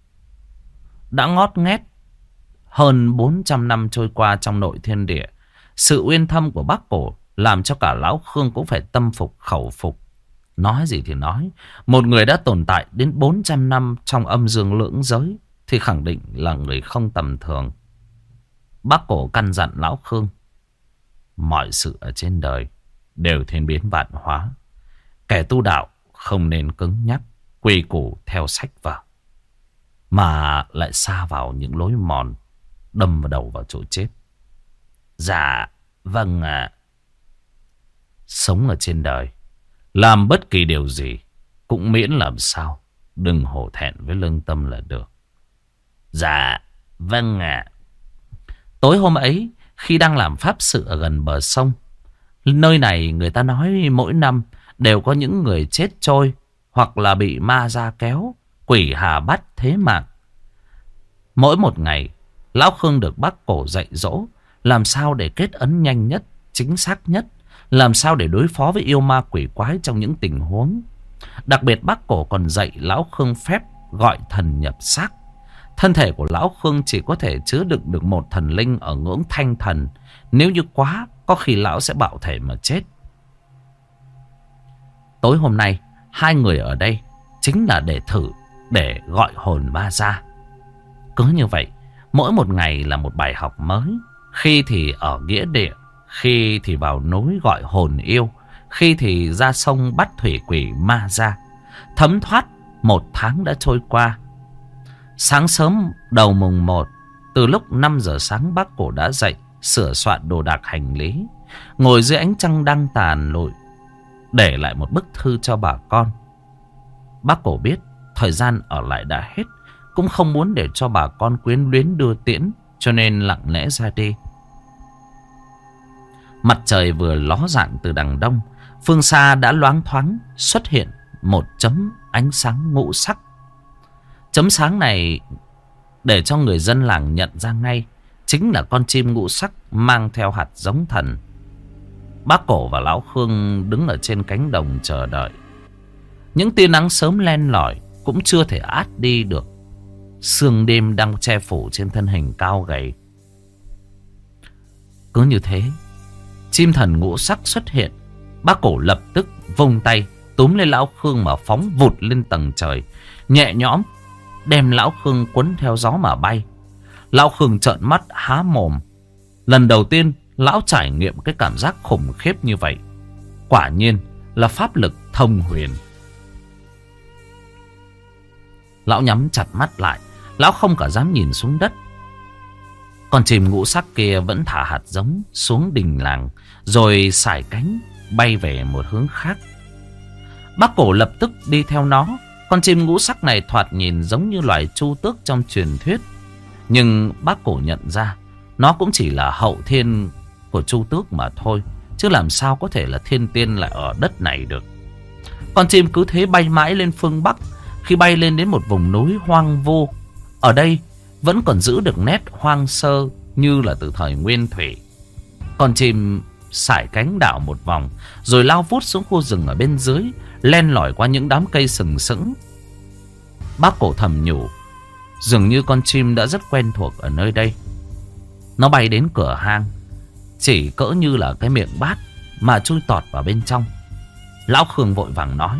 Speaker 1: đã ngót nghét hơn 400 năm trôi qua trong nội thiên địa. Sự uyên thâm của bác cổ làm cho cả lão Khương cũng phải tâm phục khẩu phục. Nói gì thì nói, một người đã tồn tại đến 400 năm trong âm dương lưỡng giới thì khẳng định là người không tầm thường. Bác cổ căn dặn lão Khương, mọi sự ở trên đời đều thiên biến vạn hóa. Kẻ tu đạo không nên cứng nhắc, quy củ theo sách vở, mà lại sa vào những lối mòn, đâm vào đầu vào chỗ chết. Dạ, vâng ạ. Sống ở trên đời, làm bất kỳ điều gì cũng miễn làm sao đừng hổ thẹn với lương tâm là được. Dạ, vâng ạ. Tối hôm ấy, khi đang làm pháp sự ở gần bờ sông, nơi này người ta nói mỗi năm đều có những người chết trôi hoặc là bị ma ra kéo, quỷ hà bắt thế mạng. Mỗi một ngày, lão Khương được bác cổ dạy dỗ làm sao để kết ấn nhanh nhất, chính xác nhất, làm sao để đối phó với yêu ma quỷ quái trong những tình huống. Đặc biệt bác cổ còn dạy lão Khương phép gọi thần nhập xác. Thân thể của lão Khương chỉ có thể chứa đựng được một thần linh ở ngưỡng thanh thần. Nếu như quá, có khi lão sẽ bạo thể mà chết. Tối hôm nay, hai người ở đây chính là để thử, để gọi hồn ma ra. Cứ như vậy, mỗi một ngày là một bài học mới. Khi thì ở nghĩa địa, khi thì vào núi gọi hồn yêu, khi thì ra sông bắt thủy quỷ ma ra. Thấm thoát 1 tháng đã trôi qua. Sáng sớm đầu mùng 1, từ lúc 5 giờ sáng bác cổ đã dậy, sửa soạn đồ đạc hành lý, ngồi dưới ánh trăng đang tàn lụi, để lại một bức thư cho bà con. Bác cổ biết thời gian ở lại đã hết, cũng không muốn để cho bà con quyến luyến đưa tiễn, cho nên lặng lẽ ra đi. Mặt trời vừa ló dạng từ đằng đông, phương xa đã loáng thoáng xuất hiện một chấm ánh sáng ngũ sắc. Chấm sáng này để cho người dân làng nhận ra ngay, chính là con chim ngũ sắc mang theo hạt giống thần. Bác cổ và lão Khương đứng ở trên cánh đồng chờ đợi. Những tia nắng sớm len lỏi cũng chưa thể át đi được sương đêm đang che phủ trên thân hình cao gầy. Cứ như thế, chim thần ngũ sắc xuất hiện. Bác cổ lập tức vung tay túm lên lão Khương mà phóng vụt lên tầng trời, nhẹ nhõm đem lão Khương quấn theo gió mà bay. Lão Khương trợn mắt há mồm. Lần đầu tiên lão trải nghiệm cái cảm giác khủng khiếp như vậy. Quả nhiên là pháp lực thông huyền. Lão nhắm chặt mắt lại, lão không cả dám nhìn xuống đất. Con chim ngũ sắc kia vẫn thả hạt giống xuống đình làng, rồi sải cánh bay về một hướng khác. Bác cổ lập tức đi theo nó. Con chim ngũ sắc này thoạt nhìn giống như loài chu tước trong truyền thuyết, nhưng bác cổ nhận ra nó cũng chỉ là hậu thiên của chu tước mà thôi, chứ làm sao có thể là thiên tiên lại ở đất này được. Con chim cứ thế bay mãi lên phương Bắc. Khi bay lên đến một vùng núi hoang vu, ở đây vẫn còn giữ được nét hoang sơ như là từ thời nguyên thủy. Con chim sải cánh đảo một vòng, rồi lao vút xuống khu rừng ở bên dưới, len lỏi qua những đám cây sừng sững. Bác Cổ thầm nhủ, dường như con chim đã rất quen thuộc ở nơi đây. Nó bay đến cửa hang, chỉ cỡ như là cái miệng bát mà chui tọt vào bên trong. Lão Khương vội vàng nói,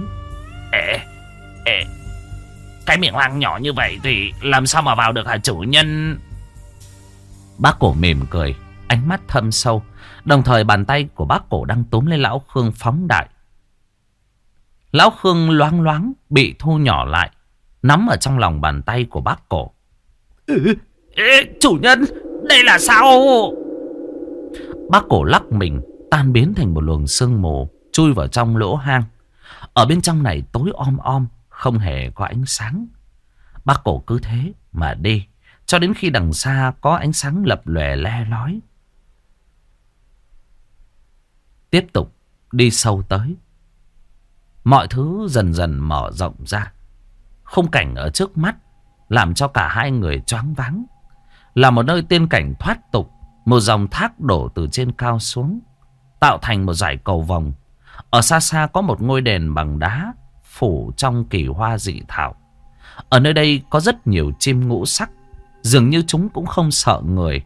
Speaker 1: cái miệng hang nhỏ như vậy thì làm sao mà vào được hả chủ nhân? Bác Cổ mỉm cười, ánh mắt thâm sâu. Đồng thời bàn tay của bác Cổ đang túm lên Lão Khương phóng đại. Lão Khương loáng loáng bị thu nhỏ lại, nắm ở trong lòng bàn tay của bác Cổ. Chủ nhân, đây là sao? Bác Cổ lắc mình, tan biến thành một luồng sương mù, chui vào trong lỗ hang. Ở bên trong này tối om om, không hề có ánh sáng. Bác Cổ cứ thế mà đi, cho đến khi đằng xa có ánh sáng lập lòe le lói. Tiếp tục đi sâu tới. Mọi thứ dần dần mở rộng ra. Khung cảnh ở trước mắt làm cho cả hai người choáng váng. Là một nơi tiên cảnh thoát tục. Một dòng thác đổ từ trên cao xuống, tạo thành một dải cầu vồng. Ở xa xa có một ngôi đền bằng đá phủ trong kỳ hoa dị thảo. Ở nơi đây có rất nhiều chim ngũ sắc, dường như chúng cũng không sợ người.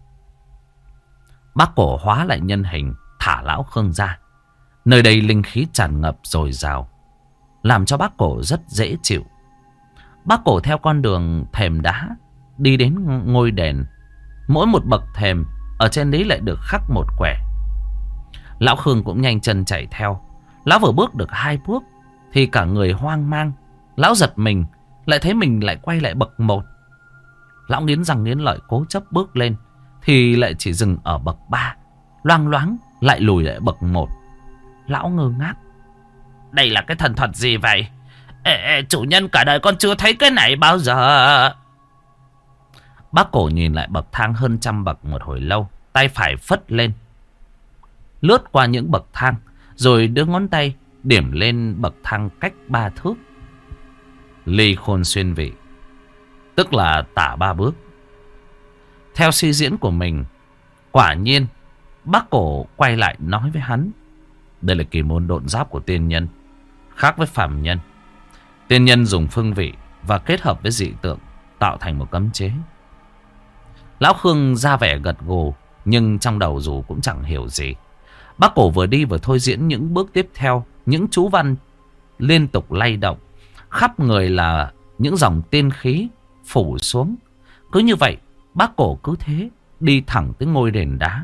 Speaker 1: Bác Cổ hóa lại nhân hình, thả Lão Khương ra. Nơi đây linh khí tràn ngập dồi dào, làm cho bác Cổ rất dễ chịu. Bác Cổ theo con đường thềm đá đi đến ngôi đền. Mỗi một bậc thềm ở trên đấy lại được khắc một quẻ. Lão Khương cũng nhanh chân chạy theo. Lão vừa bước được 2 bước thì cả người hoang mang. Lão giật mình, lại thấy mình lại quay lại bậc 1. Lão nghiến răng nghiến lợi cố chấp bước lên thì lại chỉ dừng ở bậc 3. Loang loáng lại lùi lại bậc 1. Lão ngơ ngác. Đây là cái thần thuật gì vậy? Chủ nhân, cả đời con chưa thấy cái này bao giờ. Bác Cổ nhìn lại bậc thang hơn 100 bậc một hồi lâu, tay phải phất lên, lướt qua những bậc thang, rồi đưa ngón tay điểm lên bậc thang cách 3 thước. Ly khôn xuyên vị, tức là tả 3 bước. Theo suy diễn của mình, quả nhiên bác Cổ quay lại nói với hắn, đây là kỳ môn độn giáp của tiên nhân, khác với phàm nhân. Tiên nhân dùng phương vị và kết hợp với dị tượng tạo thành một cấm chế. Lão Khương ra vẻ gật gù, nhưng trong đầu dù cũng chẳng hiểu gì. Bác Cổ vừa đi vừa thôi diễn những bước tiếp theo. Những chú văn liên tục lay động, khắp người là những dòng tiên khí phủ xuống. Cứ như vậy, bác Cổ cứ thế đi thẳng tới ngôi đền đá.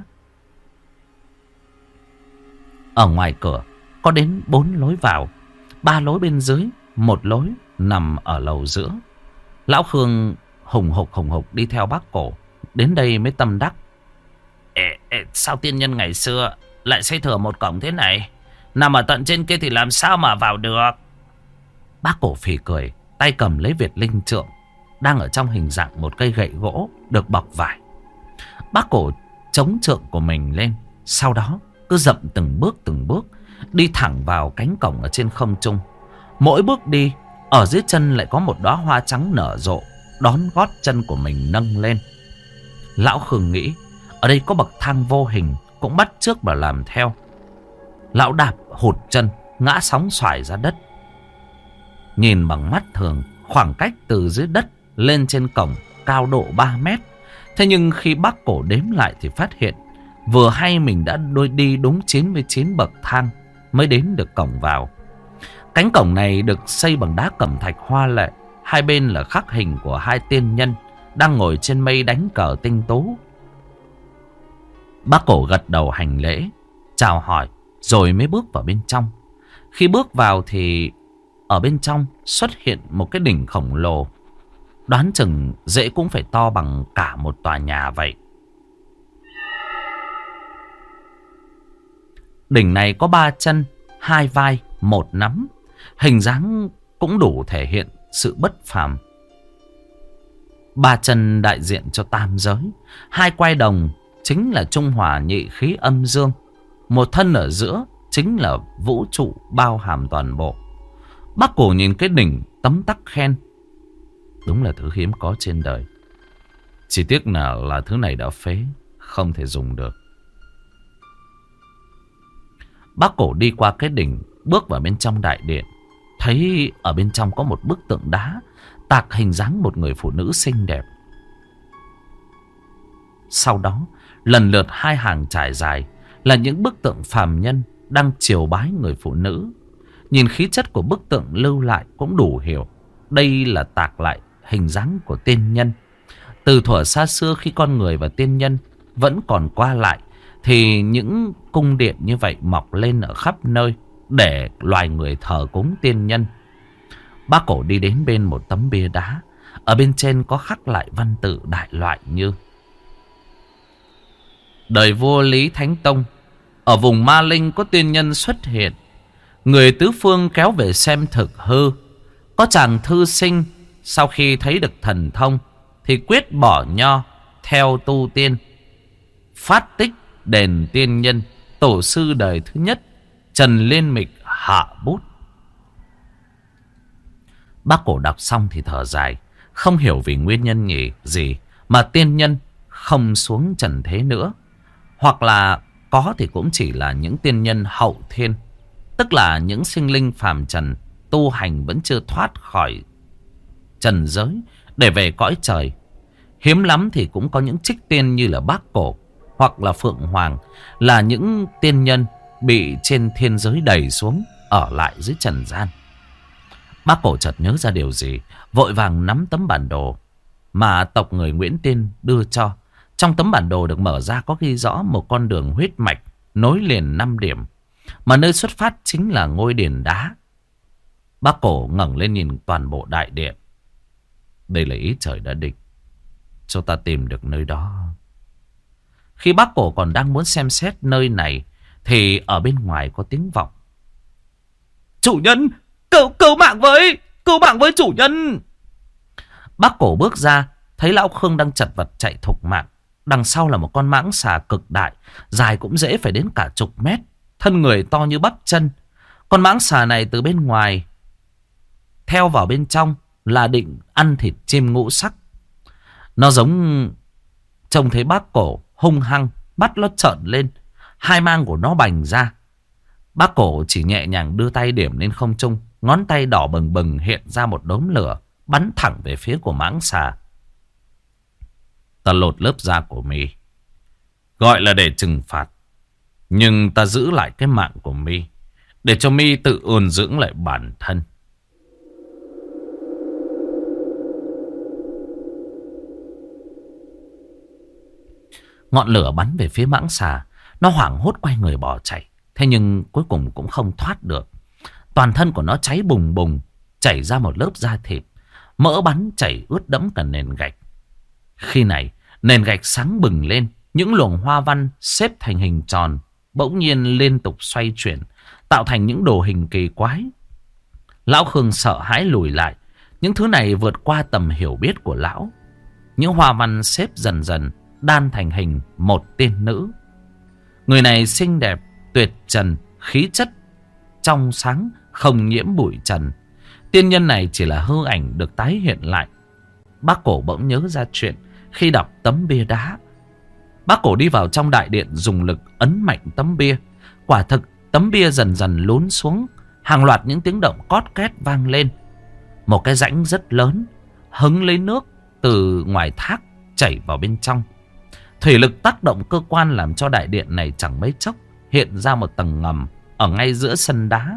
Speaker 1: Ở ngoài cửa có đến 4 lối vào, 3 lối bên dưới, 1 lối nằm ở lầu giữa. Lão Khương hùng hục đi theo bác Cổ. Đến đây mới tâm đắc. Sao tiên nhân ngày xưa lại xây thừa một cổng thế này? Nằm ở tận trên kia thì làm sao mà vào được? Bác Cổ phì cười, tay cầm lấy Việt Linh trượng, đang ở trong hình dạng một cây gậy gỗ được bọc vải. Bác Cổ chống trượng của mình lên, sau đó cứ dậm từng bước đi thẳng vào cánh cổng ở trên không trung. Mỗi bước đi, ở dưới chân lại có một đóa hoa trắng nở rộ, đón gót chân của mình nâng lên. Lão Khương nghĩ ở đây có bậc thang vô hình, cũng bắt chước mà làm theo. Lão đạp hụt chân, ngã sóng xoài ra đất. Nhìn bằng mắt thường, khoảng cách từ dưới đất lên trên cổng cao độ 3 mét. Thế nhưng khi bác Cổ đếm lại thì phát hiện vừa hay mình đã đi đúng 99 bậc thang mới đến được cổng vào. Cánh cổng này được xây bằng đá cẩm thạch hoa lệ. Hai bên là khắc hình của 2 tiên nhân đang ngồi trên mây đánh cờ tinh tú. Bác Cổ gật đầu hành lễ, chào hỏi, rồi mới bước vào bên trong. Khi bước vào thì ở bên trong xuất hiện một cái đỉnh khổng lồ. Đoán chừng dễ cũng phải to bằng cả một tòa nhà vậy. Đỉnh này có 3 chân, 2 vai, 1 nắm. Hình dáng cũng đủ thể hiện sự bất phàm. 3 chân đại diện cho tam giới. 2 quai đồng chính là trung hòa nhị khí âm dương. Một thân ở giữa chính là vũ trụ bao hàm toàn bộ. Bác Cổ nhìn cái đỉnh tấm tắc khen, đúng là thứ hiếm có trên đời. Chỉ tiếc là thứ này đã phế, không thể dùng được. Bác Cổ đi qua cái đỉnh, bước vào bên trong đại điện. Thấy ở bên trong có một bức tượng đá tạc hình dáng một người phụ nữ xinh đẹp. Sau đó, lần lượt hai hàng trải dài là những bức tượng phàm nhân đang triều bái người phụ nữ. Nhìn khí chất của bức tượng lưu lại cũng đủ hiểu đây là tạc lại hình dáng của tiên nhân. Từ thuở xa xưa khi con người và tiên nhân vẫn còn qua lại thì những cung điện như vậy mọc lên ở khắp nơi để loài người thờ cúng tiên nhân. Bác Cổ đi đến bên một tấm bia đá. Ở bên trên có khắc lại văn tự đại loại như: đời vua Lý Thánh Tông, ở vùng Ma Linh có tiên nhân xuất hiện. Người tứ phương kéo về xem thực hư. Có chàng thư sinh sau khi thấy được thần thông thì quyết bỏ nho theo tu tiên. Phát tích đền tiên nhân, tổ sư đời thứ nhất Trần Liên Mịch hạ bút. Bác Cổ đọc xong thì thở dài. Không hiểu vì nguyên nhân gì mà tiên nhân không xuống trần thế nữa. Hoặc là có thì cũng chỉ là những tiên nhân hậu thiên, tức là những sinh linh phàm trần tu hành vẫn chưa thoát khỏi trần giới để về cõi trời. Hiếm lắm thì cũng có những trích tiên như là Bác Cổ hoặc là Phượng Hoàng, là những tiên nhân bị trên thiên giới đẩy xuống ở lại dưới trần gian. Bác Cổ chợt nhớ ra điều gì, vội vàng nắm tấm bản đồ mà tộc người Nguyễn Tiên đưa cho. Trong tấm bản đồ được mở ra có ghi rõ một con đường huyết mạch nối liền 5 điểm, mà nơi xuất phát chính là ngôi đền đá. Bác Cổ ngẩng lên nhìn toàn bộ đại điện. Đây là ý trời đã định cho ta tìm được nơi đó. Khi Bác Cổ còn đang muốn xem xét nơi này thì ở bên ngoài có tiếng vọng: chủ nhân, cứu mạng với chủ nhân. Bác Cổ bước ra, thấy lão Khương đang chật vật chạy thục mạng. Đằng sau là một con mãng xà cực đại, dài cũng dễ phải đến cả chục mét, thân người to như bắp chân. Con mãng xà này từ bên ngoài theo vào bên trong là định ăn thịt chim ngũ sắc. Nó trông thấy Bác Cổ hung hăng, mắt nó trợn lên, hai mang của nó bành ra. Bác Cổ chỉ nhẹ nhàng đưa tay điểm lên không trung, ngón tay đỏ bừng bừng hiện ra một đốm lửa bắn thẳng về phía của mãng xà. Ta lột lớp da của mi, gọi là để trừng phạt, nhưng ta giữ lại cái mạng của mi để cho mi tự ôn dưỡng lại bản thân. Ngọn lửa bắn về phía mãng xà. Nó hoảng hốt quay người bỏ chạy. Thế nhưng cuối cùng cũng không thoát được. Toàn thân của nó cháy bùng bùng, chảy ra một lớp da thịt. Mỡ bắn chảy ướt đẫm cả nền gạch. Khi này nền gạch sáng bừng lên. Những luồng hoa văn xếp thành hình tròn bỗng nhiên liên tục xoay chuyển, tạo thành những đồ hình kỳ quái. Lão Khương sợ hãi lùi lại. Những thứ này vượt qua tầm hiểu biết của lão. Những hoa văn xếp dần dần đan thành hình một tiên nữ. Người này xinh đẹp, tuyệt trần, khí chất trong sáng, không nhiễm bụi trần. Tiên nhân này chỉ là hư ảnh được tái hiện lại. Bác Cổ bỗng nhớ ra chuyện khi đọc tấm bia đá. Bác Cổ đi vào trong đại điện, dùng lực ấn mạnh tấm bia. Quả thực tấm bia dần dần lún xuống. Hàng loạt những tiếng động cót két vang lên. Một cái rãnh rất lớn hứng lấy nước từ ngoài thác chảy vào bên trong. Thủy lực tác động cơ quan làm cho đại điện này chẳng mấy chốc hiện ra một tầng ngầm ở ngay giữa sân đá.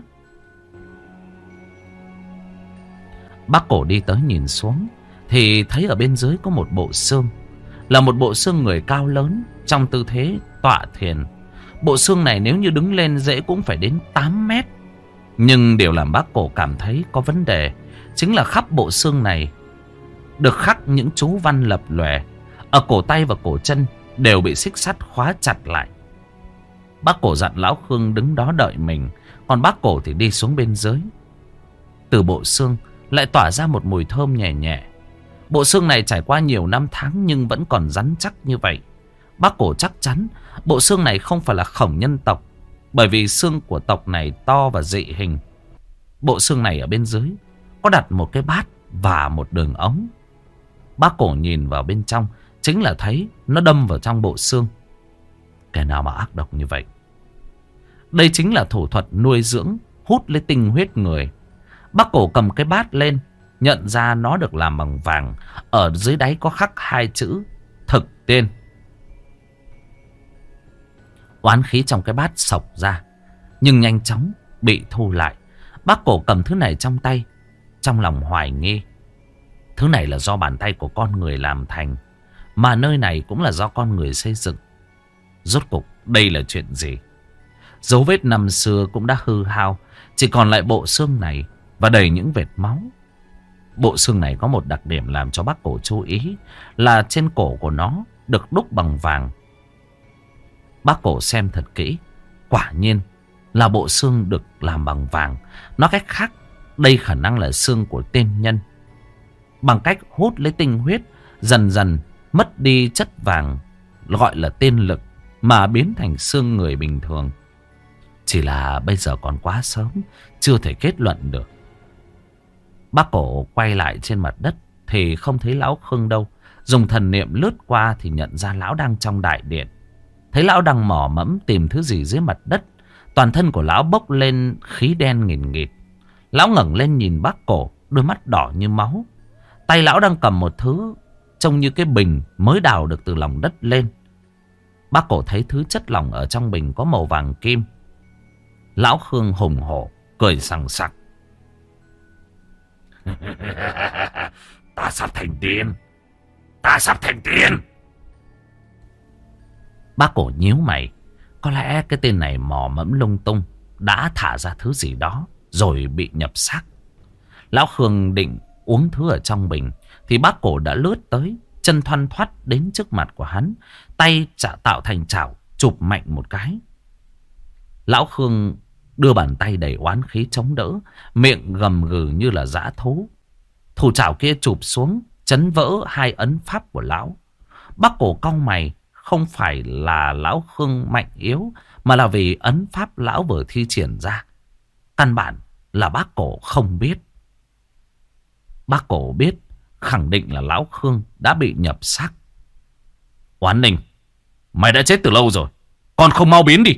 Speaker 1: Bác Cổ đi tới nhìn xuống thì thấy ở bên dưới có một bộ xương. Là một bộ xương người cao lớn trong tư thế tọa thiền. Bộ xương này nếu như đứng lên dễ cũng phải đến 8 mét. Nhưng điều làm Bác Cổ cảm thấy có vấn đề chính là khắp bộ xương này được khắc những chú văn lập lòe. Ở cổ tay và cổ chân đều bị xích sắt khóa chặt lại. Bác Cổ dặn lão Khương đứng đó đợi mình, còn Bác Cổ thì đi xuống bên dưới. Từ bộ xương lại tỏa ra một mùi thơm nhẹ nhẹ. Bộ xương này trải qua nhiều năm tháng nhưng vẫn còn rắn chắc như vậy. Bác Cổ chắc chắn bộ xương này không phải là khổng nhân tộc, bởi vì xương của tộc này to và dị hình. Bộ xương này ở bên dưới có đặt một cái bát và một đường ống. Bác Cổ nhìn vào bên trong chính là thấy nó đâm vào trong bộ xương. Kẻ nào mà ác độc như vậy? Đây chính là thủ thuật nuôi dưỡng, hút lấy tinh huyết người. Bác Cổ cầm cái bát lên, nhận ra nó được làm bằng vàng. Ở dưới đáy có khắc 2 chữ thực tiên. Oán khí trong cái bát xộc ra, nhưng nhanh chóng bị thu lại. Bác Cổ cầm thứ này trong tay, trong lòng hoài nghi. Thứ này là do bàn tay của con người làm thành, mà nơi này cũng là do con người xây dựng. Rốt cục đây là chuyện gì? Dấu vết năm xưa cũng đã hư hao, chỉ còn lại bộ xương này và đầy những vệt máu. Bộ xương này có một đặc điểm làm cho bác Cổ chú ý, là trên cổ của nó được đúc bằng vàng. Bác Cổ xem thật kỹ, quả nhiên là bộ xương được làm bằng vàng. Nói cách khác, đây khả năng là xương của tiên nhân. Bằng cách hút lấy tinh huyết, dần dần mất đi chất vàng, gọi là tiên lực, mà biến thành xương người bình thường. Chỉ là bây giờ còn quá sớm, chưa thể kết luận được. Bác Cổ quay lại trên mặt đất thì không thấy lão Khương đâu. Dùng thần niệm lướt qua thì nhận ra lão đang trong đại điện. Thấy lão đang mò mẫm tìm thứ gì dưới mặt đất. Toàn thân của lão bốc lên khí đen nghìn nghịt. Lão ngẩng lên nhìn bác Cổ, đôi mắt đỏ như máu. Tay lão đang cầm một thứ trông như cái bình mới đào được từ lòng đất lên. Bác Cổ thấy thứ chất lỏng ở trong bình có màu vàng kim. Lão Khương hùng hổ, cười sằng sặc. Ta sắp thành tiên. Ta sắp thành tiên. Bác Cổ nhíu mày. Có lẽ cái tên này mò mẫm lung tung, đã thả ra thứ gì đó rồi bị nhập xác. Lão Khương định uống thứ ở trong bình thì bác Cổ đã lướt tới, chân thoăn thoắt đến trước mặt của hắn, tay tạo thành chảo chụp mạnh một cái. Lão Khương đưa bàn tay đầy oán khí chống đỡ, miệng gầm gừ như là dã thú. Thủ chảo kia chụp xuống, chấn vỡ 2 ấn pháp của lão. Bác Cổ cau mày, không phải là lão Khương mạnh yếu, mà là vì ấn pháp lão vừa thi triển ra. Căn bản là bác Cổ không biết. Bác Cổ biết, khẳng định là lão Khương đã bị nhập xác. Oán Ninh, mày đã chết từ lâu rồi, còn không mau biến đi.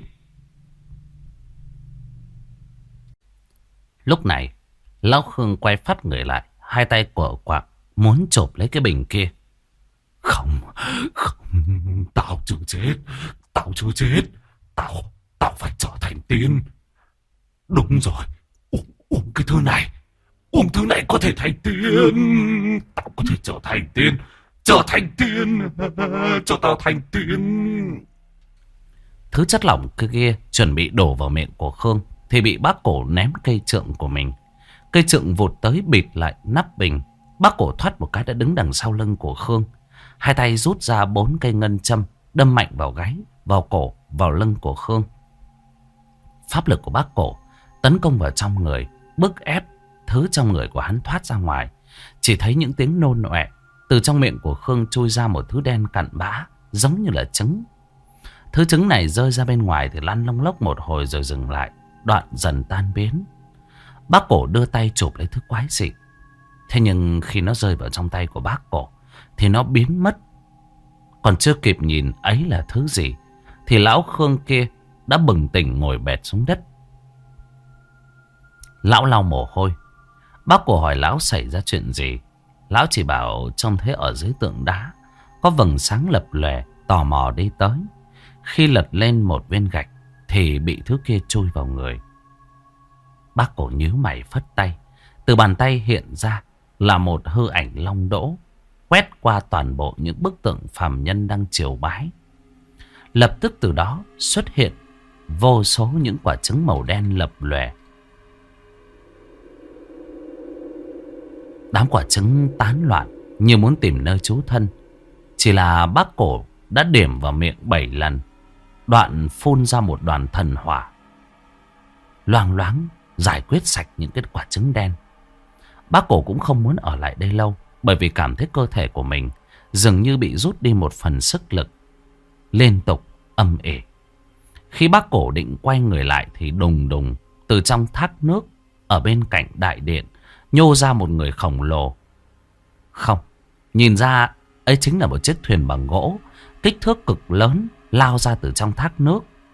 Speaker 1: Lúc này, lão Khương quay phát người lại, hai tay của quạng muốn chộp lấy cái bình kia. Không, tao chưa chết, tao chưa chết, tao phải trở thành tiên. Đúng rồi, uống cái thứ này, uống thứ này có thể thành tiên. Tao có thể trở thành tiên, cho tao thành tiên. Thứ chất lỏng kia chuẩn bị đổ vào miệng của Khương thì bị bác Cổ ném cây trượng của mình. Cây trượng vụt tới bịt lại nắp bình. Bác Cổ thoát một cái đã đứng đằng sau lưng của Khương. Hai tay rút ra 4 cây ngân châm, đâm mạnh vào gáy, vào cổ, vào lưng của Khương. Pháp lực của bác Cổ tấn công vào trong người, bức ép thứ trong người của hắn thoát ra ngoài. Chỉ thấy những tiếng nôn ọe. Từ trong miệng của Khương trôi ra một thứ đen cặn bã, giống như là trứng. Thứ trứng này rơi ra bên ngoài thì lăn lông lốc một hồi rồi dừng lại, đoạn dần tan biến. Bác Cổ đưa tay chụp lấy thứ quái dị. Thế nhưng khi nó rơi vào trong tay của bác Cổ thì nó biến mất. Còn chưa kịp nhìn ấy là thứ gì thì lão Khương kia đã bừng tỉnh ngồi bệt xuống đất. Lão lau mồ hôi. Bác Cổ hỏi lão xảy ra chuyện gì. Lão chỉ bảo trông thấy ở dưới tượng đá có vầng sáng lập lòe, tò mò đi tới. Khi lật lên một viên gạch thì bị thứ kia chui vào người. Bác Cổ nhíu mày phất tay. Từ bàn tay hiện ra là một hư ảnh long đỗ, quét qua toàn bộ những bức tượng phàm nhân đang triều bái. Lập tức từ đó xuất hiện vô số những quả trứng màu đen lập lòe. Đám quả trứng tán loạn như muốn tìm nơi trú thân. Chỉ là bác Cổ đã điểm vào miệng 7 lần, đoạn phun ra một đoàn thần hỏa, loang loáng giải quyết sạch những cái quả trứng đen. Bác Cổ cũng không muốn ở lại đây lâu, bởi vì cảm thấy cơ thể của mình dường như bị rút đi một phần sức lực, liên tục âm ỉ. Khi bác Cổ định quay người lại thì đùng đùng từ trong thác nước ở bên cạnh đại điện nhô ra một người khổng lồ. Không, nhìn ra ấy chính là một chiếc thuyền bằng gỗ, kích thước cực lớn, lao ra từ trong thác nước.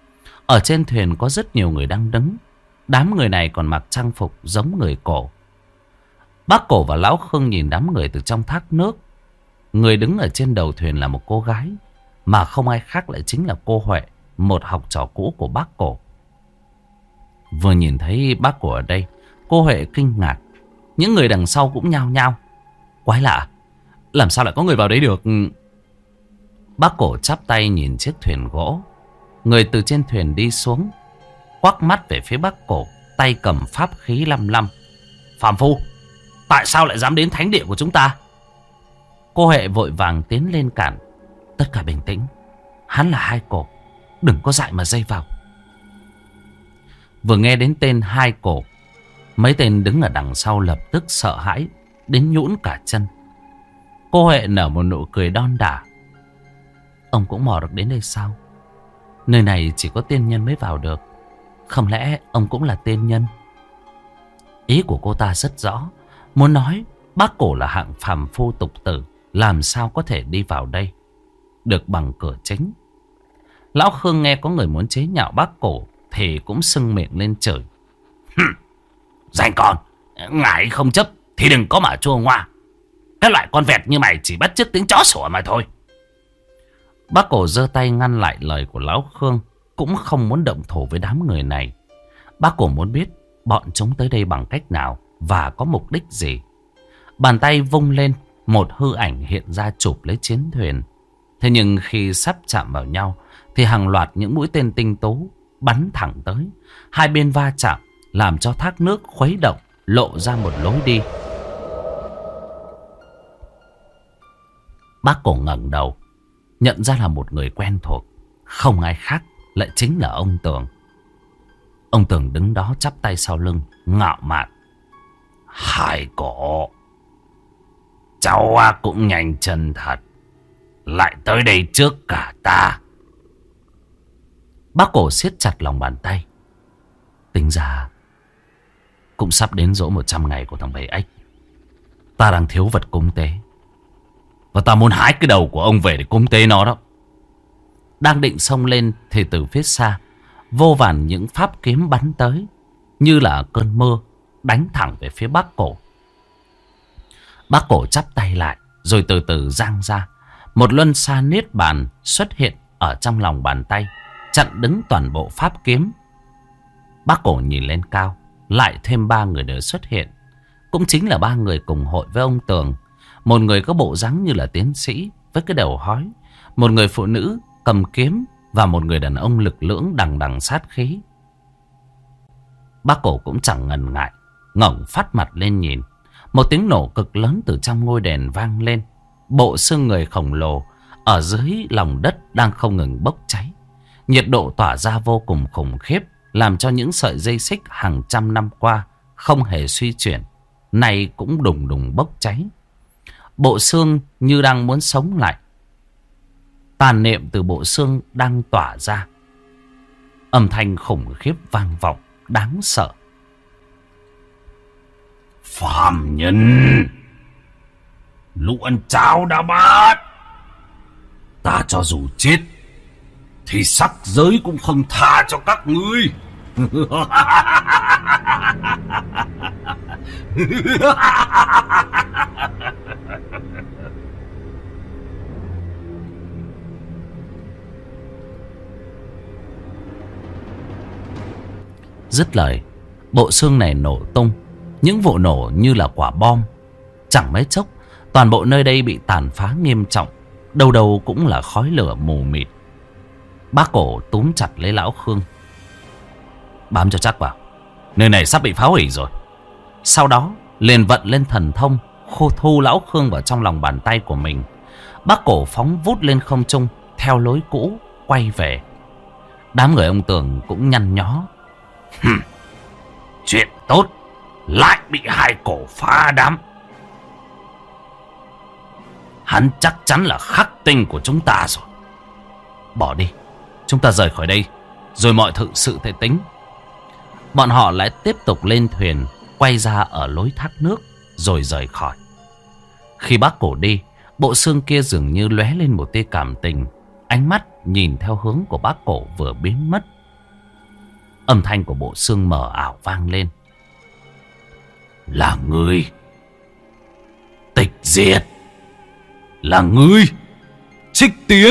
Speaker 1: Ở trên thuyền có rất nhiều người đang đứng. Đám người này còn mặc trang phục giống người cổ. Bác Cổ và Lão Khương nhìn đám người từ trong thác nước. Người đứng ở trên đầu thuyền là một cô gái, mà không ai khác lại chính là cô Huệ, một học trò cũ của bác Cổ. Vừa nhìn thấy bác Cổ ở đây, cô Huệ kinh ngạc. Những người đằng sau cũng nhao nhao. Quái lạ, làm sao lại có người vào đấy được? Bác Cổ chắp tay nhìn chiếc thuyền gỗ. Người từ trên thuyền đi xuống, quắc mắt về phía bác Cổ, tay cầm pháp khí lăm lăm. Phàm phu, tại sao lại dám đến thánh địa của chúng ta? Cô Huệ vội vàng tiến lên cản. Tất cả bình tĩnh, hắn là Hai Cổ, đừng có dại mà dây vào. Vừa nghe đến tên Hai Cổ, mấy tên đứng ở đằng sau lập tức sợ hãi đến nhũn cả chân. Cô Huệ nở một nụ cười đon đả. Ông cũng mò được đến đây sao? Nơi này chỉ có tiên nhân mới vào được. Không lẽ ông cũng là tiên nhân? Ý của cô ta rất rõ, muốn nói bác Cổ là hạng phàm phu tục tử, làm sao có thể đi vào đây được bằng cửa chính. Lão Khương nghe có người muốn chế nhạo bác Cổ thì cũng sưng miệng lên chửi. Rảnh con, ngại không chấp thì đừng có mà chua ngoa. Cái loại con vẹt như mày chỉ bắt chước tiếng chó sủa mà thôi. Bác Cổ giơ tay ngăn lại lời của Lão Khương, cũng không muốn động thủ với đám người này. Bác Cổ muốn biết bọn chúng tới đây bằng cách nào và có mục đích gì. Bàn tay vung lên, một hư ảnh hiện ra chụp lấy chiến thuyền. Thế nhưng khi sắp chạm vào nhau thì hàng loạt những mũi tên tinh tú bắn thẳng tới. Hai bên va chạm làm cho thác nước khuấy động, lộ ra một lối đi. Bác Cổ ngẩng đầu, nhận ra là một người quen thuộc, không ai khác lại chính là ông Tường. Ông Tường đứng đó chắp tay sau lưng, ngạo mạn. Hai Cổ, cháu cũng nhanh chân thật, lại tới đây trước cả ta. Bác Cổ siết chặt lòng bàn tay. Tính ra cũng sắp đến dỗ 100 ngày của thằng Bảy Ếch. Ta đang thiếu vật cúng tế, và ta muốn hái cái đầu của ông về để cúng tế nó đó. Đang định xông lên thì từ phía xa vô vàn những pháp kiếm bắn tới, như là cơn mưa đánh thẳng về phía bác Cổ. Bác Cổ chắp tay lại rồi từ từ giang ra. Một luân xa niết bàn xuất hiện ở trong lòng bàn tay, chặn đứng toàn bộ pháp kiếm. Bác Cổ nhìn lên cao, lại thêm 3 người nữa xuất hiện. Cũng chính là 3 người cùng hội với ông Tường. Một người có bộ dáng như là tiến sĩ với cái đầu hói, một người phụ nữ cầm kiếm, và một người đàn ông lực lưỡng đằng đằng sát khí. Bác Cổ cũng chẳng ngần ngại, ngẩng phát mặt lên nhìn. Một tiếng nổ cực lớn từ trong ngôi đền vang lên. Bộ xương người khổng lồ ở dưới lòng đất đang không ngừng bốc cháy. Nhiệt độ tỏa ra vô cùng khủng khiếp, làm cho những sợi dây xích hàng trăm năm qua không hề suy chuyển, nay cũng đùng đùng bốc cháy. Bộ xương như đang muốn sống lại. Tàn niệm từ bộ xương đang tỏa ra. Âm thanh khủng khiếp vang vọng, đáng sợ. Phàm nhân, lũ ăn cháo đã bắt. Ta cho dù chết thì sắc giới cũng không tha cho các ngươi. Dứt lời, bộ xương này nổ tung. Những vụ nổ như là quả bom. Chẳng mấy chốc, toàn bộ nơi đây bị tàn phá nghiêm trọng. Đâu đâu cũng là khói lửa mù mịt. Bác Cổ túm chặt lấy Lão Khương. Bám cho chắc vào, nơi này sắp bị phá hủy rồi. Sau đó liền vận lên thần thông, khô thu Lão Khương vào trong lòng bàn tay của mình. Bác Cổ phóng vút lên không trung, theo lối cũ quay về. Đám người ông Tường cũng nhăn nhó. Chuyện tốt lại bị Hai Cổ phá đám. Hắn chắc chắn là khắc tinh của chúng ta rồi. Bỏ đi, chúng ta rời khỏi đây, rồi mọi sự thể tính. Bọn họ lại tiếp tục lên thuyền, quay ra ở lối thác nước, rồi rời khỏi. Khi bác Cổ đi, bộ xương kia dường như lóe lên một tia cảm tình. Ánh mắt nhìn theo hướng của bác Cổ vừa biến mất. Âm thanh của bộ xương mờ ảo vang lên. Là ngươi. Tịch diệt. Là ngươi. Trích Tiên.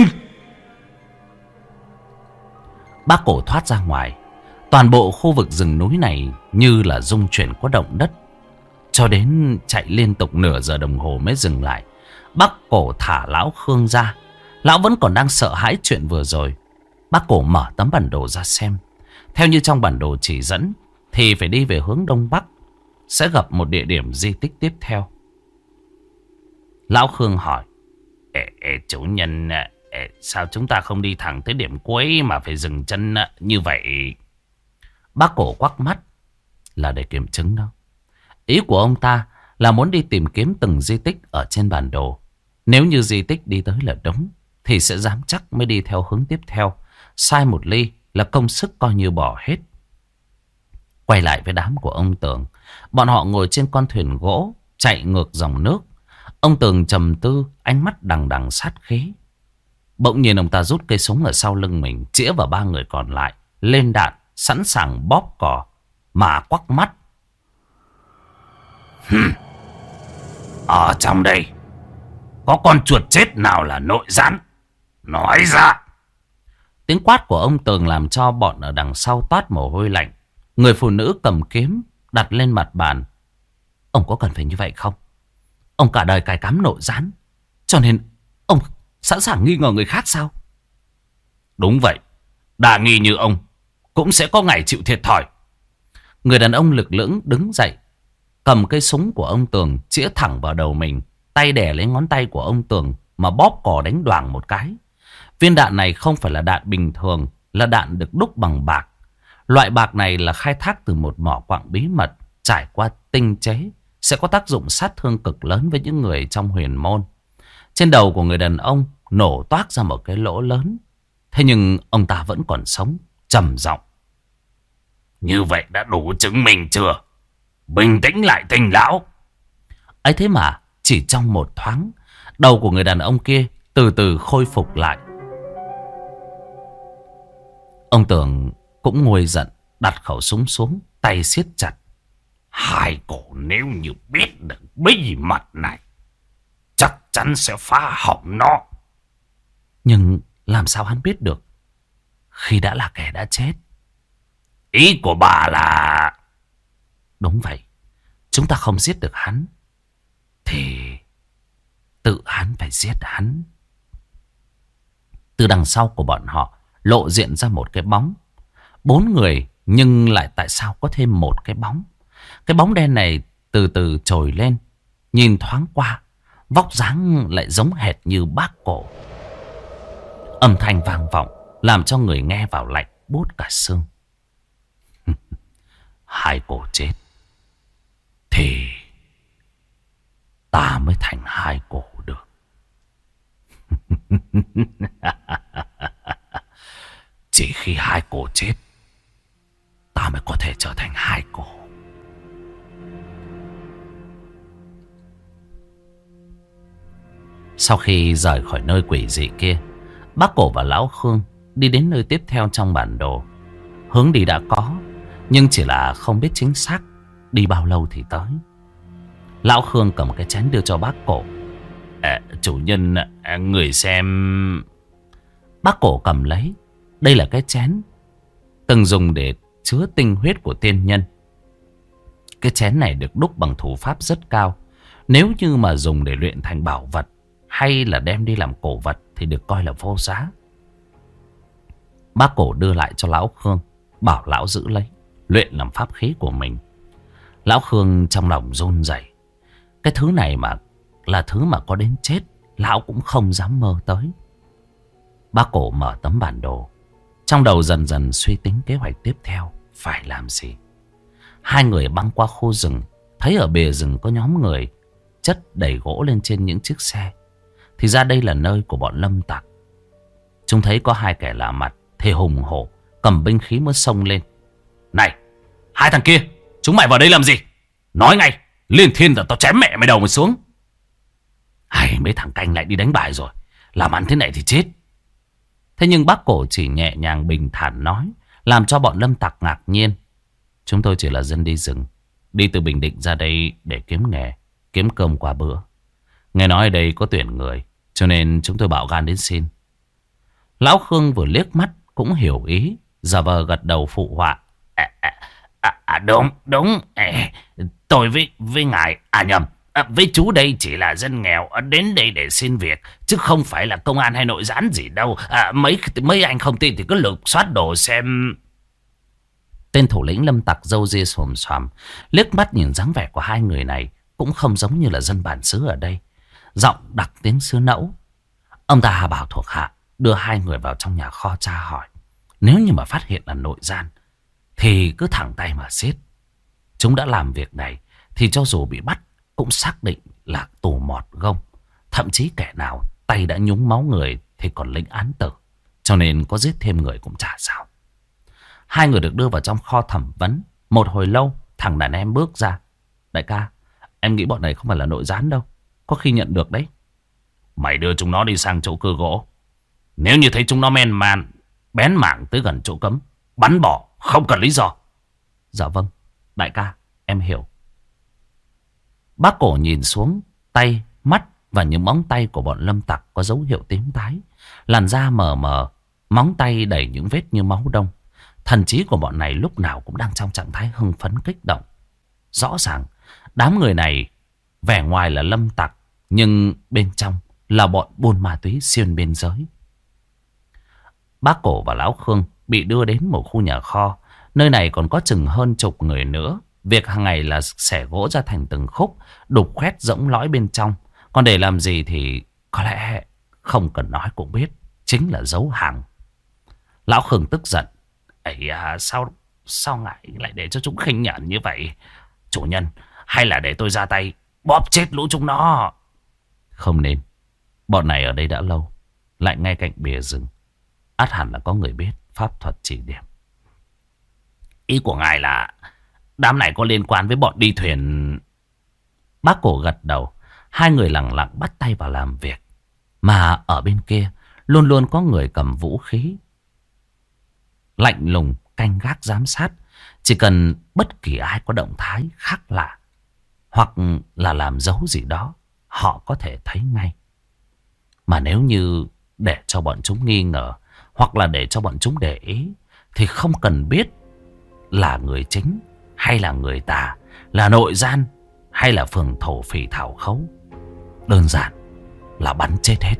Speaker 1: Bác Cổ thoát ra ngoài. Toàn bộ khu vực rừng núi này như là rung chuyển có động đất. Cho đến chạy liên tục nửa giờ đồng hồ mới dừng lại. Bác Cổ thả lão Khương ra. Lão vẫn còn đang sợ hãi chuyện vừa rồi. Bác Cổ mở tấm bản đồ ra xem. Theo như trong bản đồ chỉ dẫn thì phải đi về hướng đông bắc, sẽ gặp một địa điểm di tích tiếp theo. Lão Khương hỏi: chủ nhân, sao chúng ta không đi thẳng tới điểm cuối mà phải dừng chân như vậy? Bác Cổ quắc mắt: là để kiểm chứng đó. Ý của ông ta là muốn đi tìm kiếm từng di tích ở trên bản đồ. Nếu như di tích đi tới là đúng thì sẽ dám chắc mới đi theo hướng tiếp theo. Sai một ly là công sức coi như bỏ hết. Quay lại với đám của ông Tường. Bọn họ ngồi trên con thuyền gỗ chạy ngược dòng nước. Ông Tường trầm tư, ánh mắt đằng đằng sát khí. Bỗng nhiên ông ta rút cây súng ở sau lưng mình, chĩa vào ba người còn lại, lên đạn, sẵn sàng bóp cò mà quắc mắt. Ở trong đây có con chuột chết nào là nội gián? Nói ra. Tiếng quát của ông Tường làm cho bọn ở đằng sau toát mồ hôi lạnh. Người phụ nữ cầm kiếm đặt lên mặt bàn. Ông có cần phải như vậy không? Ông cả đời cài cắm nội gián, cho nên ông sẵn sàng nghi ngờ người khác sao? Đúng vậy. Đa nghi như ông cũng sẽ có ngày chịu thiệt thòi. Người đàn ông lực lưỡng đứng dậy, cầm cây súng của ông Tường chĩa thẳng vào đầu mình. Tay đè lấy ngón tay của ông Tường mà bóp cò đánh đoàng một cái. Viên đạn này không phải là đạn bình thường, là đạn được đúc bằng bạc. Loại bạc này là khai thác từ một mỏ quặng bí mật, trải qua tinh chế, sẽ có tác dụng sát thương cực lớn với những người trong huyền môn. Trên đầu của người đàn ông nổ toác ra một cái lỗ lớn. Thế nhưng ông ta vẫn còn sống, trầm giọng: như vậy đã đủ chứng minh chưa? Bình tĩnh lại Tình lão. Ấy thế mà chỉ trong một thoáng, đầu của người đàn ông kia từ từ khôi phục lại. Ông Tường cũng nguôi giận, đặt khẩu súng xuống, tay siết chặt. Hai cổ nếu như biết được bí mật này, chắc chắn sẽ phá hỏng nó. Nhưng làm sao hắn biết được khi đã là kẻ đã chết? Ý của bà là... Đúng vậy. Chúng ta không giết được hắn thì tự hắn phải giết hắn. Từ đằng sau của bọn họ lộ diện ra một cái bóng. 4 người nhưng lại tại sao có thêm một cái bóng. Cái bóng đen này từ từ trồi lên. Nhìn thoáng qua, vóc dáng lại giống hệt như Bác Cổ. Âm thanh vang vọng làm cho người nghe vào lạnh buốt cả xương. Hai cổ chết thì ta mới thành hai cổ được. Chỉ khi hai cổ chết, ta mới có thể trở thành hai cổ. Sau khi rời khỏi nơi quỷ dị kia, Bác Cổ và Lão Khương đi đến nơi tiếp theo trong bản đồ. Hướng đi đã có, nhưng chỉ là không biết chính xác đi bao lâu thì tới. Lão Khương cầm cái chén đưa cho Bác Cổ. Chủ nhân, người xem. Bác Cổ cầm lấy. Đây là cái chén từng dùng để chứa tinh huyết của tiên nhân. Cái chén này được đúc bằng thủ pháp rất cao. Nếu như mà dùng để luyện thành bảo vật hay là đem đi làm cổ vật thì được coi là vô giá. Bác Cổ đưa lại cho Lão Khương, bảo lão giữ lấy, luyện làm pháp khí của mình. Lão Khương trong lòng run rẩy. Cái thứ này mà là thứ mà có đến chết lão cũng không dám mơ tới. Bác Cổ mở tấm bản đồ, trong đầu dần dần suy tính kế hoạch tiếp theo phải làm gì. Hai người băng qua khu rừng, thấy ở bìa rừng có nhóm người chất đầy gỗ lên trên những chiếc xe. Thì ra đây là nơi của bọn lâm tặc. Chúng thấy có hai kẻ lạ mặt thì hùng hổ cầm binh khí muốn xông lên. Này, hai thằng kia, chúng mày vào đây làm gì? Nói ngay, liên thiên là tao chém mẹ mày đầu mày xuống. Hay mấy thằng canh lại đi đánh bài rồi, làm ăn thế này thì chết. Thế nhưng Bác Cổ chỉ nhẹ nhàng bình thản nói, làm cho bọn lâm tặc ngạc nhiên. Chúng tôi chỉ là dân đi rừng, đi từ Bình Định ra đây để kiếm nghề, kiếm cơm qua bữa. Nghe nói ở đây có tuyển người, cho nên chúng tôi bạo gan đến xin. Lão Khương vừa liếc mắt cũng hiểu ý, giả vờ gật đầu phụ họa. Đúng, đúng. Tôi với ngài, nhầm, với chú đây chỉ là dân nghèo đến đây để xin việc, chứ không phải là công an hay nội gián gì đâu. Mấy anh không tin thì cứ lục soát đồ xem. Tên thủ lĩnh lâm tặc râu ria xồm xoàm liếc mắt nhìn dáng vẻ của hai người này cũng không giống như là dân bản xứ ở đây. Giọng đặc tiếng xứ Nẫu. Ông ta bảo thuộc hạ đưa hai người vào trong nhà kho tra hỏi. Nếu như mà phát hiện là nội gian thì cứ thẳng tay mà giết. Chúng đã làm việc này thì cho dù bị bắt cũng xác định là tù mọt gông. Thậm chí kẻ nào tay đã nhúng máu người thì còn lĩnh án tử. Cho nên có giết thêm người cũng chả sao. Hai người được đưa vào trong kho thẩm vấn. Một hồi lâu thằng đàn em bước ra. Đại ca, em nghĩ bọn này không phải là nội gián đâu, có khi nhận được đấy. Mày đưa chúng nó đi sang chỗ cưa gỗ. Nếu như thấy chúng nó men man bén mảng tới gần chỗ cấm, bắn bỏ không cần lý do. Dạ vâng, đại ca, em hiểu. Bác Cổ nhìn xuống tay, mắt và những móng tay của bọn lâm tặc có dấu hiệu tím tái. Làn da mờ mờ, móng tay đầy những vết như máu đông. Thần trí của bọn này lúc nào cũng đang trong trạng thái hưng phấn kích động. Rõ ràng đám người này vẻ ngoài là lâm tặc, nhưng bên trong là bọn buôn ma túy xuyên biên giới. Bác Cổ và Lão Khương bị đưa đến một khu nhà kho. Nơi này còn có chừng hơn chục người nữa. Việc hàng ngày là xẻ gỗ ra thành từng khúc, đục khoét rỗng lõi bên trong. Còn để làm gì thì có lẽ không cần nói cũng biết, chính là giấu hàng. Lão Khương tức giận. Sao ngài lại để cho chúng khinh nhẫn như vậy? Chủ nhân, hay là để tôi ra tay bóp chết lũ chúng nó? Không nên. Bọn này ở đây đã lâu, lại ngay cạnh bìa rừng, ắt hẳn là có người biết pháp thuật chỉ điểm. Ý của ngài là đám này có liên quan với bọn đi thuyền? Bác Cổ gật đầu. Hai người lặng lặng bắt tay vào làm việc. Mà ở bên kia luôn luôn có người cầm vũ khí, lạnh lùng canh gác giám sát. Chỉ cần bất kỳ ai có động thái khác lạ hoặc là làm dấu gì đó, họ có thể thấy ngay. Mà nếu như để cho bọn chúng nghi ngờ hoặc là để cho bọn chúng để ý thì không cần biết là người chính hay là người tà, là nội gian hay là phường thổ phỉ thảo khấu, đơn giản là bắn chết hết.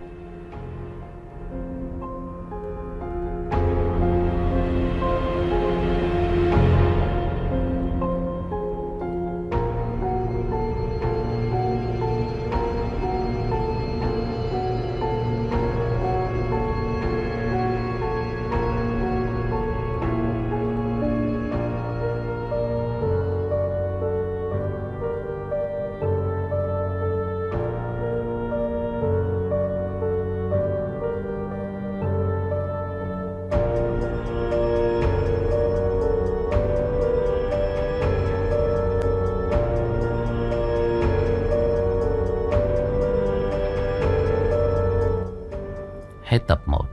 Speaker 1: Hết tập 1.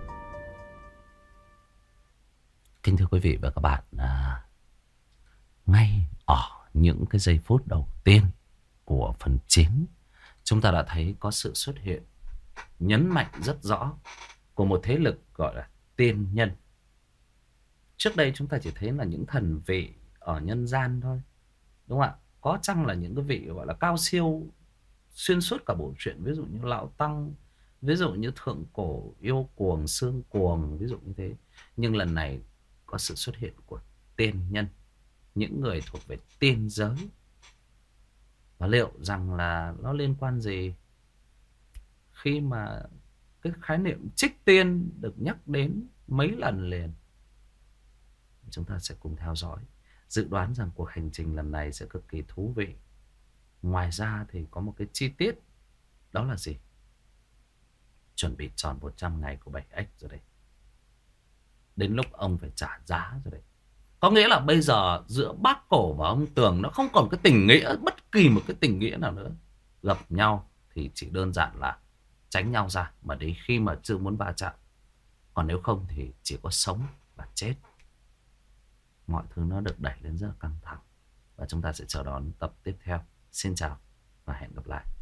Speaker 1: Kính thưa quý vị và các bạn, ngay ở những cái giây phút đầu tiên của phần 9, chúng ta đã thấy có sự xuất hiện nhấn mạnh rất rõ của một thế lực gọi là tiên nhân. Trước đây chúng ta chỉ thấy là những thần vị ở nhân gian thôi, đúng không ạ? Có chăng là những cái vị gọi là cao siêu xuyên suốt cả bộ truyện, ví dụ như Lão Tăng, ví dụ như Thượng Cổ Yêu Cuồng, Xương Cuồng, ví dụ như thế. Nhưng lần này có sự xuất hiện của tiên nhân, những người thuộc về tiên giới. Và liệu rằng là nó liên quan gì khi mà cái khái niệm trích tiên được nhắc đến mấy lần liền? Chúng ta sẽ cùng theo dõi. Dự đoán rằng cuộc hành trình lần này sẽ cực kỳ thú vị. Ngoài ra thì có một cái chi tiết, đó là gì? Chuẩn bị tròn 100 ngày của 7X rồi đấy. Đến lúc ông phải trả giá rồi đấy. Có nghĩa là bây giờ giữa Bác Cổ và ông Tường nó không còn cái tình nghĩa, bất kỳ một cái tình nghĩa nào nữa. Gặp nhau thì chỉ đơn giản là tránh nhau ra, mà đến khi mà chưa muốn va chạm. Còn nếu không thì chỉ có sống và chết. mọi thứ nó được đẩy lên rất là căng thẳng. Và chúng ta sẽ chờ đón tập tiếp theo. Xin chào và hẹn gặp lại.